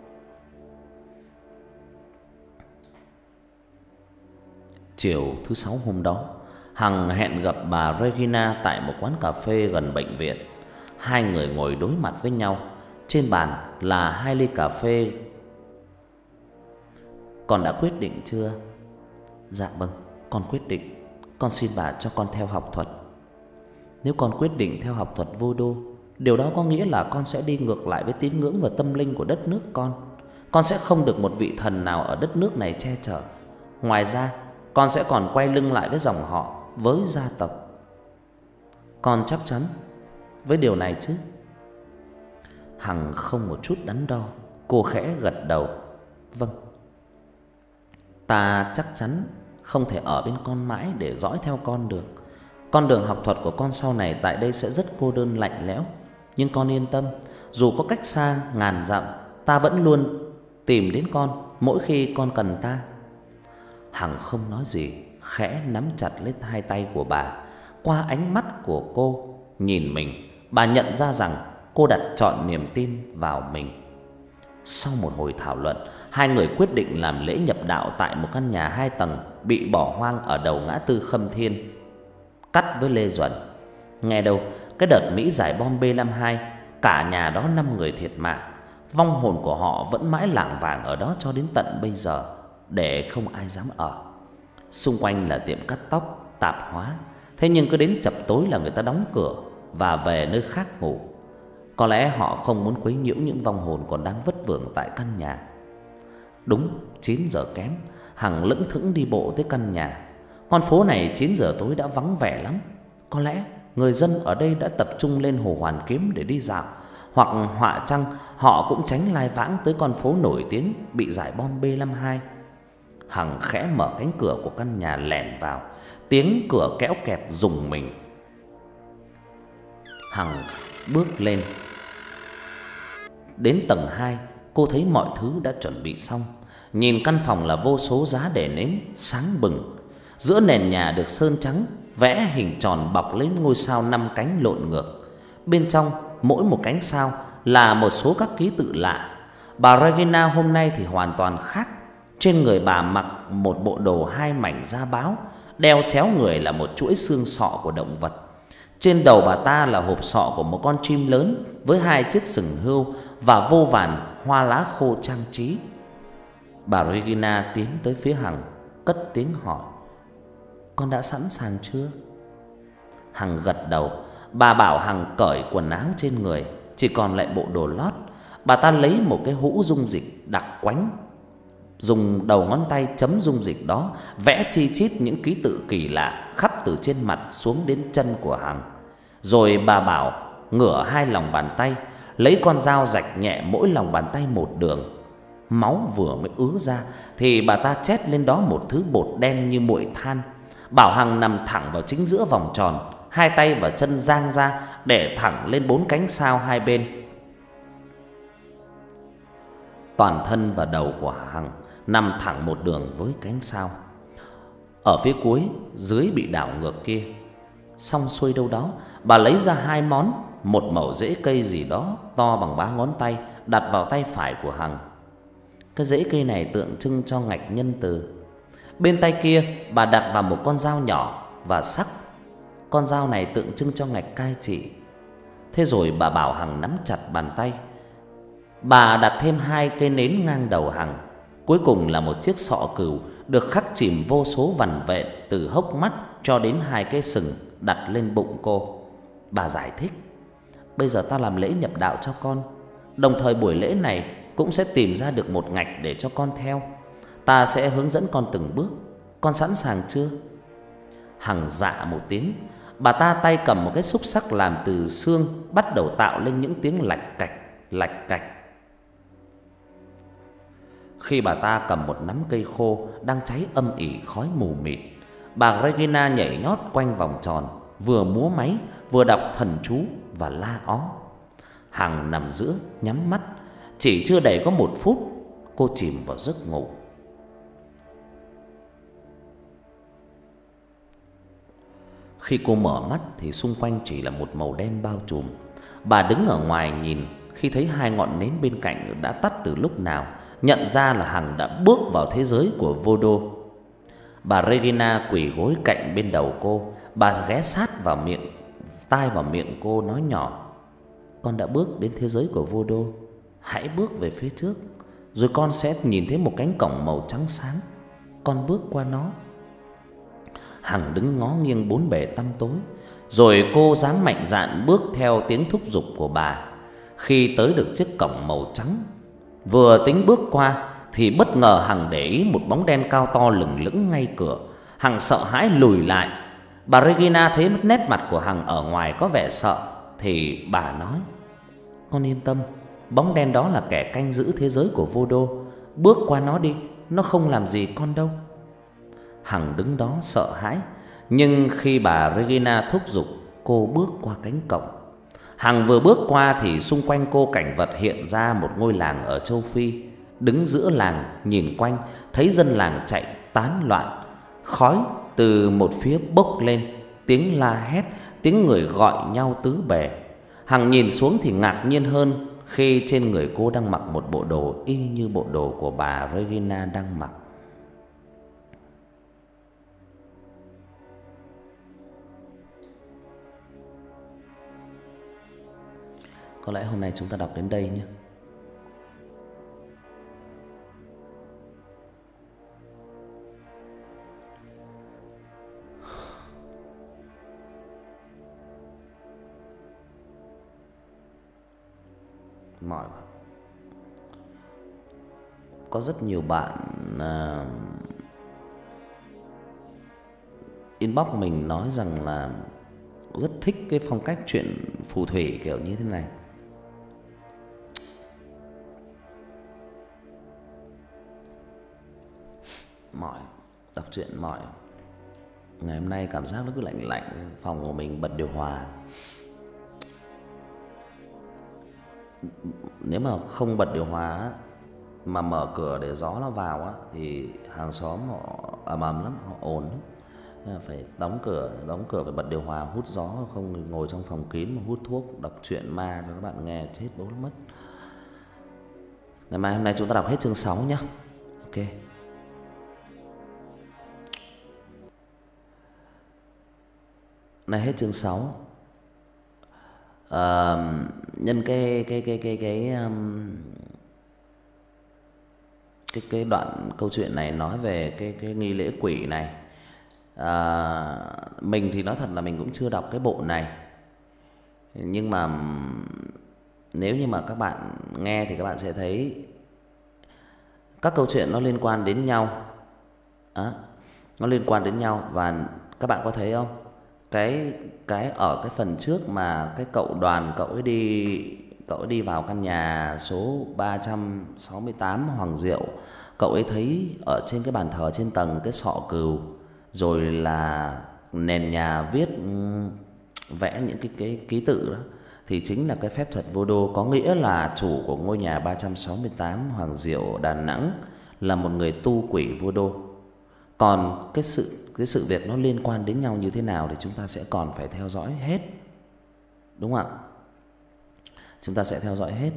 Chiều thứ 6 hôm đó, Hằng hẹn gặp bà Regina tại một quán cà phê gần bệnh viện. Hai người ngồi đối mặt với nhau. Trên bàn là 2 ly cà phê. Con đã quyết định chưa? Dạ vâng, con quyết định. Con xin bà cho con theo học thuật. Nếu con quyết định theo học thuật vô đô, điều đó có nghĩa là con sẽ đi ngược lại với tín ngưỡng và tâm linh của đất nước con. Con sẽ không được một vị thần nào ở đất nước này che chở. Ngoài ra, con sẽ còn quay lưng lại với dòng họ, với gia tộc. Con chắc chắn với điều này chứ? Hằng không một chút đắn đo, cô khẽ gật đầu. Vâng, ta chắc chắn không thể ở bên con mãi để dõi theo con được. Con đường học thuật của con sau này tại đây sẽ rất cô đơn lạnh lẽo. Nhưng con yên tâm, dù có cách xa ngàn dặm, ta vẫn luôn tìm đến con mỗi khi con cần ta. Hằng không nói gì, khẽ nắm chặt lấy hai tay của bà. Qua ánh mắt của cô nhìn mình, bà nhận ra rằng cô đặt trọn niềm tin vào mình. Sau một hồi thảo luận, hai người quyết định làm lễ nhập đạo tại một căn nhà 2 tầng bị bỏ hoang ở đầu ngã tư Khâm Thiên, cắt với Lê Duẩn. Nghe đâu, cái đợt Mỹ giải bom B-52, cả nhà đó 5 người thiệt mạng. Vong hồn của họ vẫn mãi lảng vảng ở đó cho đến tận bây giờ, để không ai dám ở. Xung quanh là tiệm cắt tóc, tạp hóa. Thế nhưng cứ đến chập tối là người ta đóng cửa và về nơi khác ngủ. Có lẽ họ không muốn quấy nhiễu những vong hồn còn đang vất vưởng tại căn nhà. Đúng 9 giờ kém, Hằng lững thững đi bộ tới căn nhà. Con phố này 9 giờ tối đã vắng vẻ lắm. Có lẽ người dân ở đây đã tập trung lên Hồ Hoàn Kiếm để đi dạo, hoặc họa chăng họ cũng tránh lai vãng tới con phố nổi tiếng bị giải bom B-52. Hằng khẽ mở cánh cửa của căn nhà lẻn vào. Tiếng cửa kéo kẹt rùng mình. Hằng bước lên. Đến tầng 2, cô thấy mọi thứ đã chuẩn bị xong. Nhìn căn phòng là vô số giá để nếm sáng bừng. Giữa nền nhà được sơn trắng, vẽ hình tròn bọc lấy ngôi sao 5 cánh lộn ngược. Bên trong mỗi một cánh sao là một số các ký tự lạ. Bà Regina hôm nay thì hoàn toàn khác. Trên người bà mặc một bộ đồ 2 mảnh da báo, đeo chéo người là một chuỗi xương sọ của động vật. Trên đầu bà ta là hộp sọ của một con chim lớn với 2 chiếc sừng hươu và vô vàn hoa lá khô trang trí. Bà Regina tiến tới phía Hằng, cất tiếng hỏi: Con đã sẵn sàng chưa? Hằng gật đầu. Bà bảo Hằng cởi quần áo trên người, chỉ còn lại bộ đồ lót. Bà ta lấy một cái hũ dung dịch đặc quánh, dùng đầu ngón tay chấm dung dịch đó, vẽ chi chít những ký tự kỳ lạ khắp từ trên mặt xuống đến chân của Hằng. Rồi bà bảo ngửa 2 lòng bàn tay, lấy con dao rạch nhẹ mỗi lòng bàn tay một đường. Máu vừa mới ứa ra thì bà ta chét lên đó một thứ bột đen như muội than. Bảo Hằng nằm thẳng vào chính giữa vòng tròn, 2 tay và chân dang ra để thẳng lên 4 cánh sao hai bên. Toàn thân và đầu của Hằng nằm thẳng một đường với cánh sao. Ở phía cuối dưới bị đảo ngược kia. Xong xuôi đâu đó, bà lấy ra 2 món, một mẩu rễ cây gì đó to bằng 3 ngón tay đặt vào tay phải của Hằng. Cái rễ cây này tượng trưng cho ngạch nhân từ. Bên tay kia bà đặt vào một con dao nhỏ và sắc. Con dao này tượng trưng cho ngạch cai trị. Thế rồi bà bảo Hằng nắm chặt bàn tay. Bà đặt thêm 2 cây nến ngang đầu Hằng. Cuối cùng là một chiếc sọ cừu được khắc chìm vô số vằn vện từ hốc mắt cho đến 2 cái sừng đặt lên bụng cô. Bà giải thích: Bây giờ ta làm lễ nhập đạo cho con, đồng thời buổi lễ này cũng sẽ tìm ra được một ngạch để cho con theo. Ta sẽ hướng dẫn con từng bước. Con sẵn sàng chưa? Hằng dạ một tiếng. Bà ta tay cầm một cái xúc xắc làm từ xương, bắt đầu tạo lên những tiếng lạch cạch, lạch cạch. Khi bà ta cầm một nắm cây khô đang cháy âm ỉ khói mù mịt, bà Regina nhảy nhót quanh vòng tròn, vừa múa máy vừa đọc thần chú và la ó. Hằng nằm giữa nhắm mắt. Chỉ chưa đầy có 1 phút, cô chìm vào giấc ngủ. Khi cô mở mắt thì xung quanh chỉ là một màu đen bao trùm. Bà đứng ở ngoài nhìn, khi thấy hai ngọn nến bên cạnh đã tắt từ lúc nào, nhận ra là Hằng đã bước vào thế giới của Voodoo. Bà Regina quỳ gối cạnh bên đầu cô, bà ghé sát vào miệng cô nói nhỏ: "Con đã bước đến thế giới của Voodoo. Hãy bước về phía trước, rồi con sẽ nhìn thấy một cánh cổng màu trắng sáng. Con bước qua nó." Hằng đứng ngó nghiêng bốn bề tăm tối, rồi cô dám mạnh dạn bước theo tiếng thúc giục của bà. Khi tới được chiếc cổng màu trắng, vừa tính bước qua thì bất ngờ Hằng để ý một bóng đen cao to lừng lững ngay cửa. Hằng sợ hãi lùi lại. Bà Regina thấy nét mặt của Hằng ở ngoài có vẻ sợ thì bà nói: "Con yên tâm, bóng đen đó là kẻ canh giữ thế giới của Voodoo. Bước qua nó đi, nó không làm gì con đâu." Hằng đứng đó sợ hãi, nhưng khi bà Regina thúc giục, cô bước qua cánh cổng. Hằng vừa bước qua thì xung quanh cô cảnh vật hiện ra một ngôi làng ở châu Phi. Đứng giữa làng nhìn quanh, thấy dân làng chạy tán loạn, khói từ một phía bốc lên, tiếng la hét, tiếng người gọi nhau tứ bề. Hằng nhìn xuống thì ngạc nhiên hơn khi trên người cô đang mặc một bộ đồ y như bộ đồ của bà Regina đang mặc. Có lẽ hôm nay chúng ta đọc đến đây nhé. Mỏi quá. Có rất nhiều bạn inbox mình nói rằng là rất thích cái phong cách truyện phù thủy kiểu như thế này. Mỏi, đọc truyện mỏi. Ngày hôm nay cảm giác nó cứ lạnh lạnh, phòng của mình bật điều hòa. Nếu mà không bật điều hòa mà mở cửa để gió nó vào á thì hàng xóm họ ầm ầm lắm, họ ồn lắm. Nên là phải đóng cửa phải bật điều hòa hút gió, không ngồi trong phòng kín mà hút thuốc đọc truyện ma cho các bạn nghe chết bố mất. Ngày mai hôm nay chúng ta đọc hết chương 6 nhé. Ok. Này hết chương 6. Nhân cái đoạn câu chuyện này nói về cái nghi lễ quỷ này. Mình thì nói thật là mình cũng chưa đọc cái bộ này, nhưng mà nếu như mà các bạn nghe thì các bạn sẽ thấy các câu chuyện nó liên quan đến nhau. Nó liên quan đến nhau. Và các bạn có thấy không, cái ở cái phần trước mà cái cậu Đoàn cậu ấy đi vào căn nhà số 368 Hoàng Diệu, cậu ấy thấy ở trên cái bàn thờ trên tầng cái sọ cừu, rồi là nền nhà viết vẽ những cái ký tự đó, thì chính là cái phép thuật Voodoo. Có nghĩa là chủ của ngôi nhà 368 Hoàng Diệu Đà Nẵng là một người tu quỷ Voodoo. Còn cái sự việc nó liên quan đến nhau như thế nào thì chúng ta sẽ còn phải theo dõi hết, đúng không ạ? Chúng ta sẽ theo dõi hết.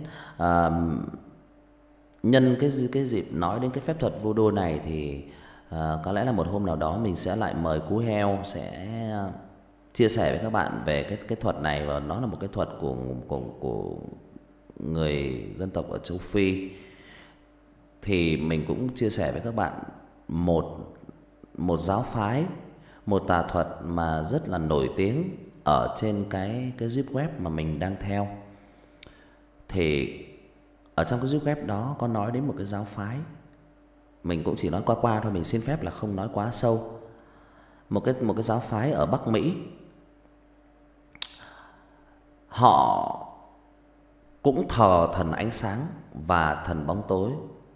Nhân cái dịp nói đến cái phép thuật Voodoo này thì có lẽ là một hôm nào đó mình sẽ lại mời Cú Heo sẽ chia sẻ với các bạn về cái thuật này. Và nó là một cái thuật của người dân tộc ở châu Phi. Thì mình cũng chia sẻ với các bạn một giáo phái, một tà thuật mà rất là nổi tiếng ở trên cái deep web mà mình đang theo. Thì ở trong cái deep web đó có nói đến một cái giáo phái, mình cũng chỉ nói qua qua thôi, mình xin phép là không nói quá sâu. Một cái giáo phái ở Bắc Mỹ, họ cũng thờ thần ánh sáng và thần bóng tối.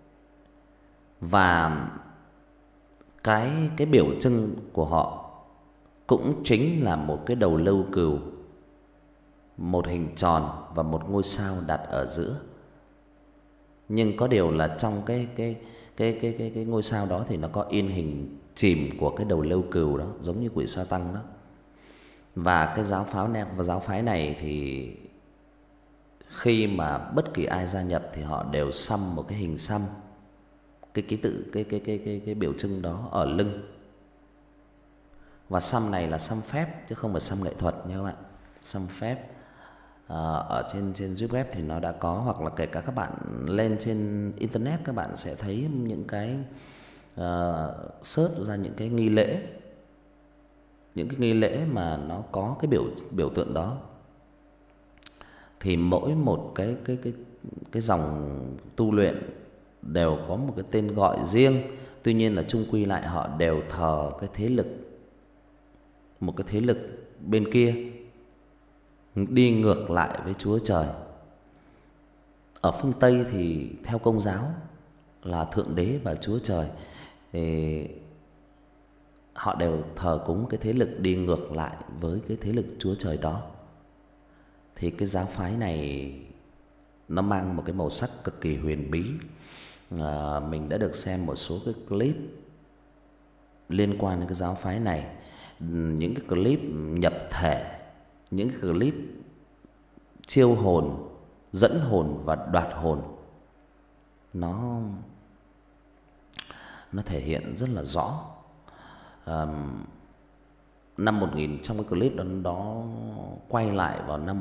Và cái biểu trưng của họ cũng chính là một cái đầu lâu cừu, một hình tròn và một ngôi sao đặt ở giữa. Nhưng có điều là trong cái ngôi sao đó thì nó có in hình chìm của cái đầu lâu cừu đó, giống như quỷ sa tăng đó. Và cái giáo phái này thì khi mà bất kỳ ai gia nhập thì họ đều xăm một cái hình xăm, cái ký tự cái biểu trưng đó ở lưng. Và xăm này là xăm phép chứ không phải xăm nghệ thuật nha các bạn. Xăm phép ở trên YouTube web thì nó đã có, hoặc là kể cả các bạn lên trên internet các bạn sẽ thấy những cái search ra những cái nghi lễ, những cái nghi lễ mà nó có cái biểu tượng đó. Thì mỗi một cái dòng tu luyện đều có một cái tên gọi riêng. Tuy nhiên là chung quy lại họ đều thờ cái thế lực, một cái thế lực bên kia đi ngược lại với Chúa Trời. Ở phương Tây thì theo Công giáo là Thượng Đế và Chúa Trời, thì họ đều thờ cúng cái thế lực đi ngược lại với cái thế lực Chúa Trời đó. Thì cái giáo phái này nó mang một cái màu sắc cực kỳ huyền bí. Mình đã được xem một số cái clip liên quan đến cái giáo phái này, những cái clip nhập thể, những cái clip chiêu hồn, dẫn hồn và đoạt hồn. Nó thể hiện rất là rõ. Năm 1000 trong cái clip đó quay lại vào năm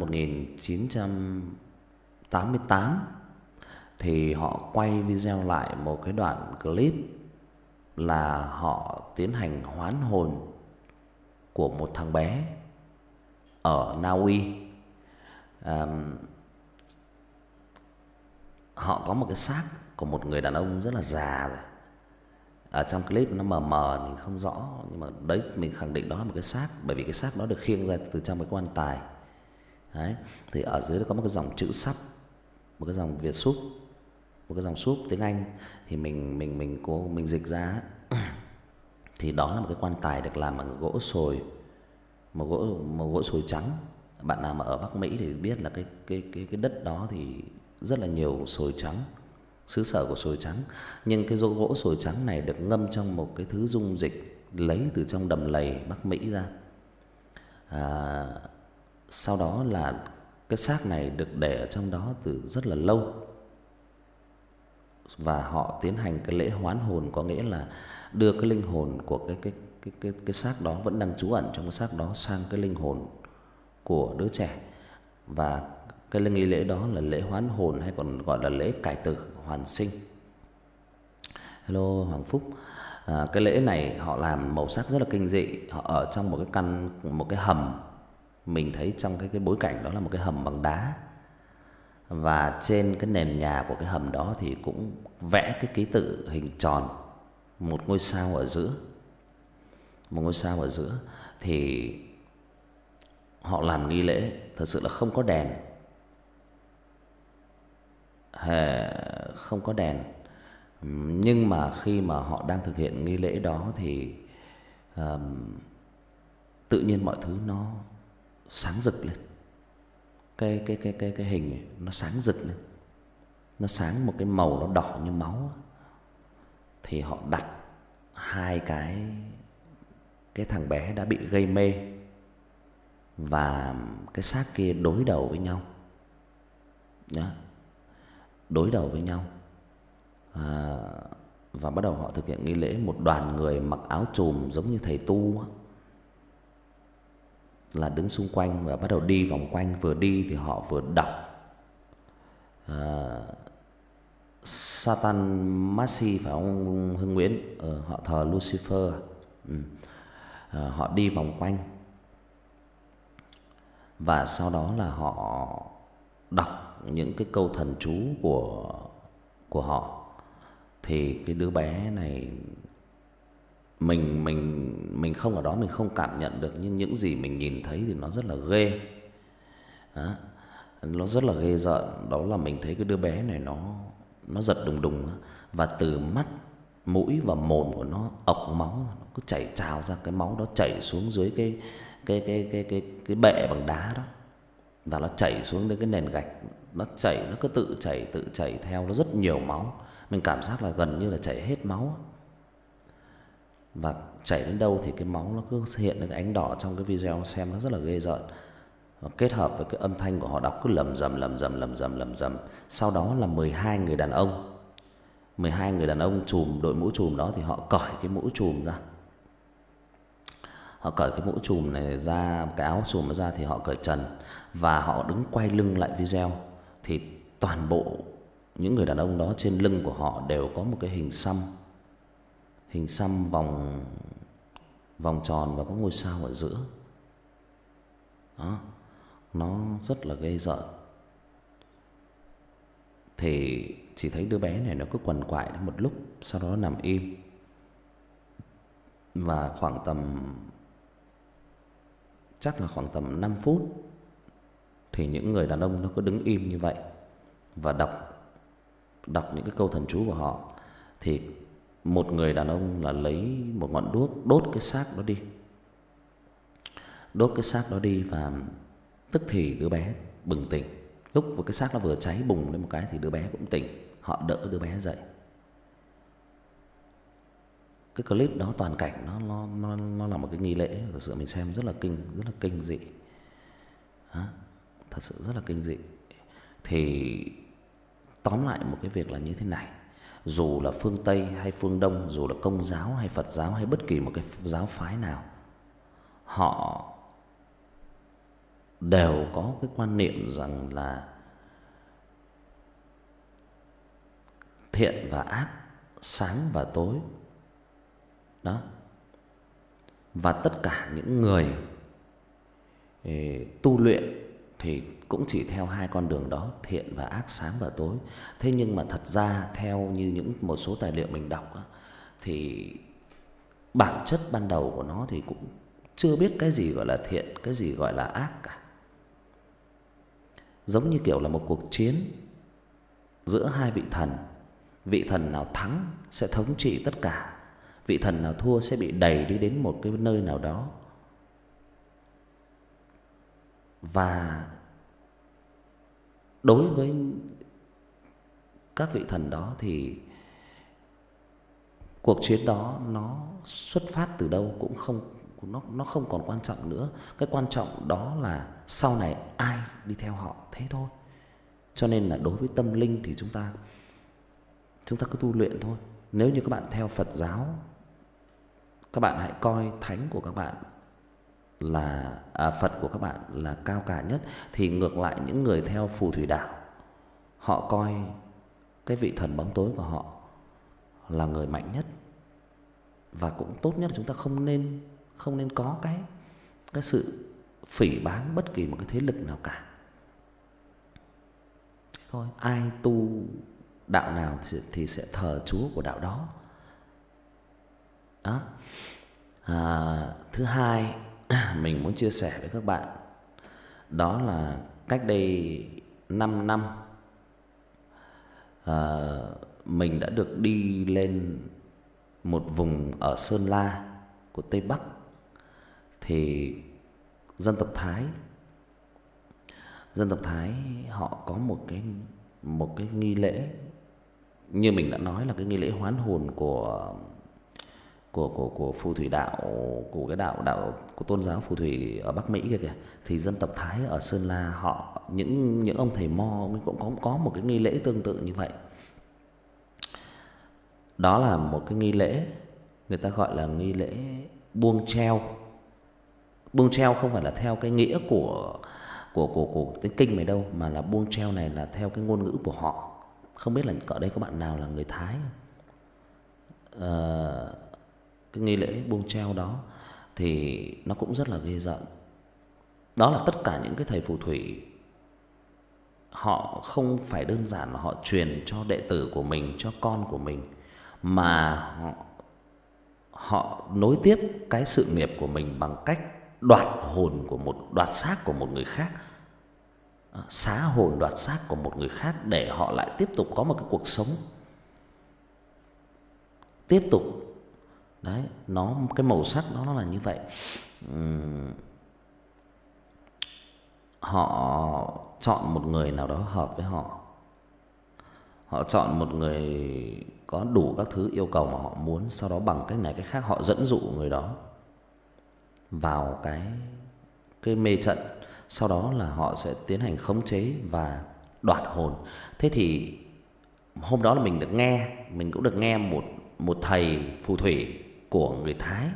1988 thì họ quay video lại một cái đoạn clip là họ tiến hành hoán hồn của một thằng bé ở Na Uy. Họ có một cái xác của một người đàn ông rất là già rồi. Ở trong clip nó mờ mờ mình không rõ, nhưng mà đấy mình khẳng định đó là một cái xác, bởi vì cái xác đó được khiêng ra từ trong cái quan tài. Đấy, thì ở dưới nó có một cái dòng chữ sắp, một cái dòng Việt súp, một cái dòng súp tiếng Anh thì mình dịch ra thì đó là một cái quan tài được làm bằng gỗ sồi, một gỗ sồi trắng. Bạn nào mà ở Bắc Mỹ thì biết là cái đất đó thì rất là nhiều sồi trắng, xứ sở của sồi trắng. Nhưng cái gỗ sồi trắng này được ngâm trong một cái thứ dung dịch lấy từ trong đầm lầy Bắc Mỹ ra. Sau đó là cái xác này được để ở trong đó từ rất là lâu, và họ tiến hành cái lễ hoán hồn, có nghĩa là đưa cái linh hồn của cái xác đó vẫn đang trú ẩn trong cái xác đó sang cái linh hồn của đứa trẻ. Và cái nghi lễ đó là lễ hoán hồn, hay còn gọi là lễ cải tử hoàn sinh. Hello Hoàng Phúc. Cái lễ này họ làm màu sắc rất là kinh dị. Họ ở trong một cái hầm. Mình thấy trong cái bối cảnh đó là một cái hầm bằng đá, và trên cái nền nhà của cái hầm đó thì cũng vẽ cái ký tự hình tròn, một ngôi sao ở giữa. Một ngôi sao ở giữa. Thì họ làm nghi lễ thật sự là không có đèn, không có đèn. Nhưng mà khi mà họ đang thực hiện nghi lễ đó thì tự nhiên mọi thứ nó sáng rực lên. Cái hình này, nó sáng rực lên, nó sáng một cái màu nó đỏ như máu. Thì họ đặt hai cái thằng bé đã bị gây mê và cái xác kia đối đầu với nhau. Đó, đối đầu với nhau. Và bắt đầu họ thực hiện nghi lễ. Một đoàn người mặc áo trùm giống như thầy tu là đứng xung quanh và bắt đầu đi vòng quanh. Vừa đi thì họ vừa đọc Satan Masi, phải không Hưng Nguyễn? Họ thờ Lucifer. Họ đi vòng quanh và sau đó là họ đọc những cái câu thần chú của họ. Thì cái đứa bé này, mình không ở đó, mình không cảm nhận được, nhưng những gì mình nhìn thấy thì nó rất là ghê. Nó rất là ghê rợn. Đó là mình thấy cái đứa bé này nó giật đùng đùng, và từ mắt, mũi và mồm của nó ọc máu, nó cứ chảy trào ra. Cái máu đó chảy xuống dưới cái bệ bằng đá đó, và nó chảy xuống đến cái nền gạch. Nó chảy, nó cứ tự chảy theo, nó rất nhiều máu. Mình cảm giác là gần như là chảy hết máu. và chảy đến đâu thì cái máu nó cứ hiện lên cái ánh đỏ trong cái video xem nó rất là ghê rợn. Kết hợp với cái âm thanh của họ đọc cứ lầm rầm lầm rầm lầm rầm lầm rầm. Sau đó là 12 người đàn ông, 12 người đàn ông trùm đội mũ trùm đó thì họ cởi cái mũ trùm ra. Họ cởi cái mũ trùm này ra, cái áo trùm nó ra thì họ cởi trần và họ đứng quay lưng lại video. Thì toàn bộ những người đàn ông đó trên lưng của họ đều có một cái hình xăm vòng tròn và có ngôi sao ở giữa. Đó, nó rất là ghê rợn. Thì chỉ thấy đứa bé này nó cứ quằn quại một lúc, sau đó nằm im. Và chắc là khoảng tầm 5 phút thì những người đàn ông nó cứ đứng im như vậy và đọc những cái câu thần chú của họ. Thì một người đàn ông là lấy một ngọn đuốc đốt cái xác đó đi và tức thì đứa bé bừng tỉnh. Lúc cái xác nó vừa cháy bùng lên một cái thì đứa bé cũng tỉnh, họ đỡ đứa bé dậy. Cái clip đó toàn cảnh nó là một cái nghi lễ, thực sự mình xem rất là kinh dị. Thật sự rất là kinh dị. Thì tóm lại một cái việc là như thế này, dù là phương Tây hay phương Đông, dù là Công giáo hay Phật giáo hay bất kỳ một cái giáo phái nào, họ đều có cái quan niệm rằng là thiện và ác, sáng và tối. Đó. Và tất cả những người tu luyện thì cũng chỉ theo hai con đường đó, thiện và ác, sáng và tối. Thế nhưng mà thật ra theo như một số tài liệu mình đọc thì bản chất ban đầu của nó thì cũng chưa biết cái gì gọi là thiện, cái gì gọi là ác cả. Giống như kiểu là một cuộc chiến giữa hai vị thần. Vị thần nào thắng sẽ thống trị tất cả, vị thần nào thua sẽ bị đẩy đi đến một cái nơi nào đó. Và đối với các vị thần đó thì cuộc chiến đó nó xuất phát từ đâu cũng không, nó không còn quan trọng nữa. Cái quan trọng đó là sau này ai đi theo họ, thế thôi. Cho nên là đối với tâm linh thì chúng ta cứ tu luyện thôi. Nếu như các bạn theo Phật giáo, các bạn hãy coi thánh của các bạn là Phật của các bạn là cao cả nhất. Thì ngược lại những người theo phù thủy đạo, họ coi cái vị thần bóng tối của họ là người mạnh nhất. Và cũng tốt nhất là chúng ta không nên có cái sự phỉ báng bất kỳ một cái thế lực nào cả. Thôi, ai tu đạo nào thì sẽ thờ Chúa của đạo đó. Đó. Thứ hai mình muốn chia sẻ với các bạn, đó là cách đây 5 năm mình đã được đi lên một vùng ở Sơn La của Tây Bắc. Thì dân tộc Thái họ có một cái nghi lễ, như mình đã nói là cái nghi lễ hoán hồn của phù thủy đạo, của cái đạo của tôn giáo phù thủy ở Bắc Mỹ kia kìa. Thì dân tộc Thái ở Sơn La họ, những ông thầy mo cũng có một cái nghi lễ tương tự như vậy. Đó là một cái nghi lễ người ta gọi là nghi lễ buông treo. Buông treo không phải là theo cái nghĩa của cái kinh này đâu, mà là buông treo này là theo cái ngôn ngữ của họ. Không biết là ở đây có bạn nào là người Thái không? Cái nghi lễ buông treo đó thì nó cũng rất là ghê rợn. Đó là tất cả những cái thầy phù thủy, họ không phải đơn giản là họ truyền cho đệ tử của mình, cho con của mình, mà họ nối tiếp cái sự nghiệp của mình bằng cách đoạt xác của một người khác, xá hồn đoạt xác của một người khác để họ lại tiếp tục có một cái cuộc sống tiếp tục. Đấy, cái màu sắc đó nó là như vậy. Họ chọn một người nào đó hợp với họ họ chọn một người có đủ các thứ yêu cầu mà họ muốn, sau đó bằng cách này cách khác họ dẫn dụ người đó vào cái mê trận. Sau đó là họ sẽ tiến hành khống chế và đoạt hồn. Thế thì hôm đó là mình cũng được nghe một thầy phù thủy của người Thái,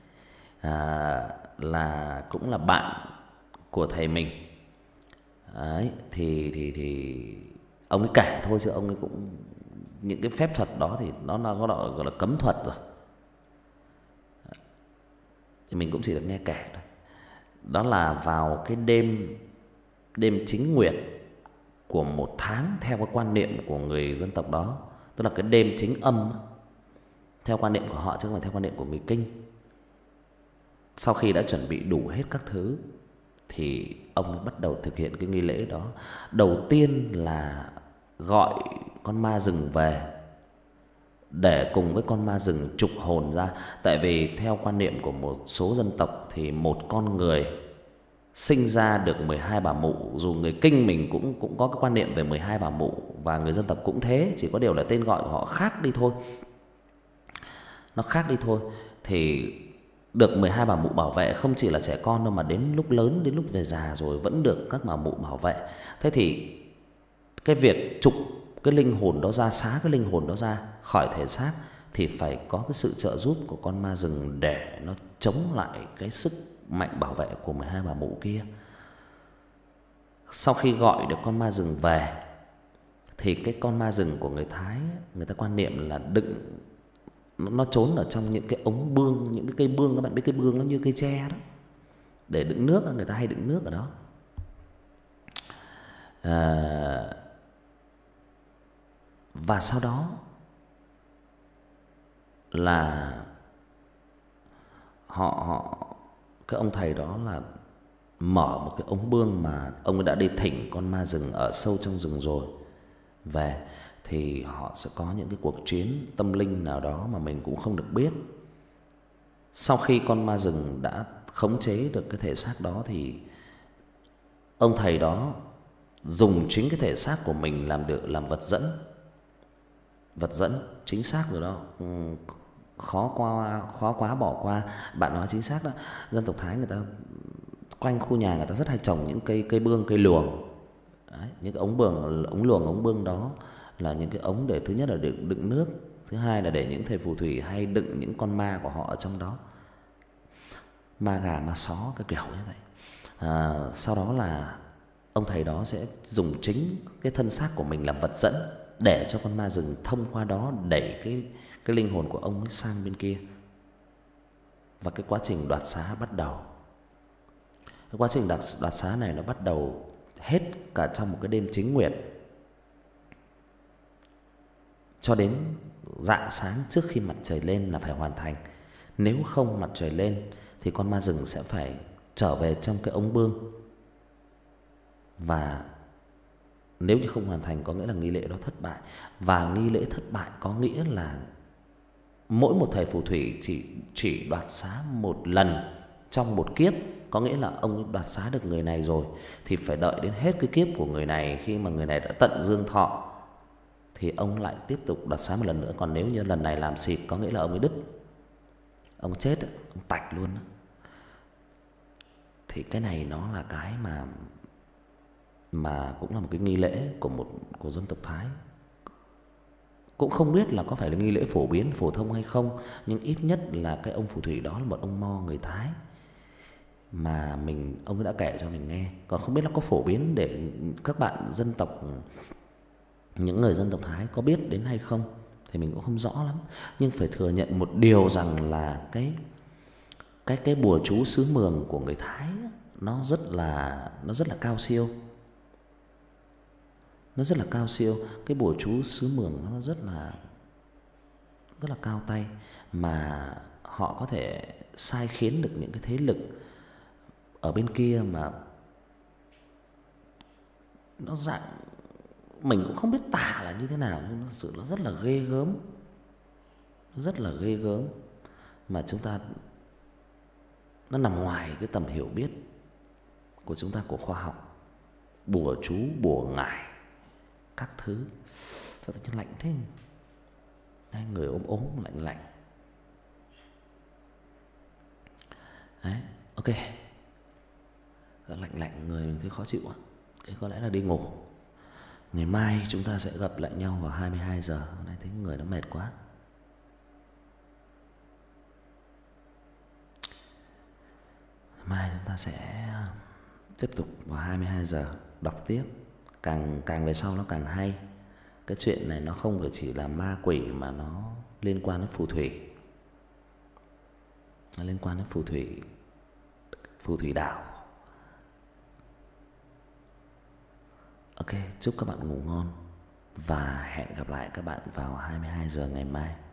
là cũng là bạn của thầy mình. Đấy, thì ông ấy kể thôi, chứ ông ấy cũng những cái phép thuật đó thì nó gọi là cấm thuật rồi. Thì mình cũng chỉ được nghe kể thôi. Đó là vào cái đêm chính nguyệt của một tháng theo cái quan niệm của người dân tộc đó, tức là cái đêm chính âm theo quan niệm của họ chứ không phải theo quan niệm của người Kinh. Sau khi đã chuẩn bị đủ hết các thứ thì ông ấy bắt đầu thực hiện cái nghi lễ đó. Đầu tiên là gọi con ma rừng về để cùng với con ma rừng trục hồn ra. Tại vì theo quan niệm của một số dân tộc thì một con người sinh ra được 12 bà mụ. Dù người Kinh mình cũng có cái quan niệm về 12 bà mụ, và người dân tộc cũng thế, chỉ có điều là tên gọi của họ khác đi thôi. Nó khác đi thôi. Thì được 12 bà mụ bảo vệ, không chỉ là trẻ con đâu mà đến lúc lớn, đến lúc về già rồi vẫn được các bà mụ bảo vệ. Thế thì cái việc trục cái linh hồn đó ra, xá cái linh hồn đó ra khỏi thể xác thì phải có cái sự trợ giúp của con ma rừng để nó chống lại cái sức mạnh bảo vệ của 12 bà mụ kia. Sau khi gọi được con ma rừng về thì cái con ma rừng của người Thái, người ta quan niệm là đựng, nó trốn ở trong những cái ống bương, những cái cây bương. Các bạn biết cây bương nó như cây tre đó, để đựng nước, người ta hay đựng nước ở đó. Và sau đó là cái ông thầy đó là mở một cái ống bương mà ông ấy đã đi thỉnh con ma rừng ở sâu trong rừng rồi về, thì họ sẽ có những cái cuộc chiến tâm linh nào đó mà mình cũng không được biết. Sau khi con ma rừng đã khống chế được cái thể xác đó thì ông thầy đó dùng chính cái thể xác của mình làm vật dẫn. Vật dẫn chính xác rồi đó. Khó quá bỏ qua. Bạn nói chính xác đó. Dân tộc Thái người ta quanh khu nhà người ta rất hay trồng những cây bương, cây luồng. Đấy, những cái ống luồng, ống bương đó là những cái ống để thứ nhất là để đựng nước, thứ hai là để những thầy phù thủy hay đựng những con ma của họ ở trong đó. Ma gà, ma só, cái kiểu như vậy. Sau đó là ông thầy đó sẽ dùng chính cái thân xác của mình làm vật dẫn để cho con ma rừng thông qua đó đẩy cái linh hồn của ông ấy sang bên kia. Và cái quá trình đoạt xá bắt đầu. Cái quá trình đoạt xá này nó bắt đầu hết cả trong một cái đêm chính nguyệt cho đến rạng sáng trước khi mặt trời lên là phải hoàn thành. Nếu không mặt trời lên thì con ma rừng sẽ phải trở về trong cái ống bương. Và nếu như không hoàn thành có nghĩa là nghi lễ đó thất bại. Và nghi lễ thất bại có nghĩa là mỗi một thầy phù thủy chỉ đoạt xá một lần trong một kiếp. Có nghĩa là ông đoạt xá được người này rồi thì phải đợi đến hết cái kiếp của người này. Khi mà người này đã tận dương thọ thì ông lại tiếp tục đoạt xá một lần nữa. Còn nếu như lần này làm xịp có nghĩa là ông ấy đứt, ông chết, ông tạch luôn. Thì cái này nó là cái mà cũng là một cái nghi lễ của dân tộc Thái. Cũng không biết là có phải là nghi lễ phổ biến, phổ thông hay không, nhưng ít nhất là cái ông phù thủy đó là một ông mo người Thái mà ông ấy đã kể cho mình nghe. Còn không biết là có phổ biến để các bạn dân tộc, những người dân tộc Thái có biết đến hay không thì mình cũng không rõ lắm. Nhưng phải thừa nhận một điều rằng là cái bùa chú xứ Mường của người Thái nó rất là cao siêu. Nó rất là cao siêu. Cái bùa chú xứ Mường nó rất là cao tay, mà họ có thể sai khiến được những cái thế lực ở bên kia mà nó dạng mình cũng không biết tả là như thế nào, nhưng nó sự nó rất là ghê gớm. Rất là ghê gớm mà chúng ta nó nằm ngoài cái tầm hiểu biết của chúng ta, của khoa học. Bùa chú, bùa ngải các thứ. Sao tự nhiên lạnh thế? Hai người ốm ốm lạnh lạnh. Đấy, ok. Lạnh lạnh người mình thấy khó chịu ạ. Thế có lẽ là đi ngủ. Ngày mai chúng ta sẽ gặp lại nhau vào 22 giờ. Hôm nay thấy người nó mệt quá. Mai chúng ta sẽ tiếp tục vào 22 giờ đọc tiếp. Càng về sau nó càng hay. Cái chuyện này nó không phải chỉ là ma quỷ mà nó liên quan đến phù thủy. Nó liên quan đến phù thủy đạo. Ok, chúc các bạn ngủ ngon và hẹn gặp lại các bạn vào 22 giờ ngày mai.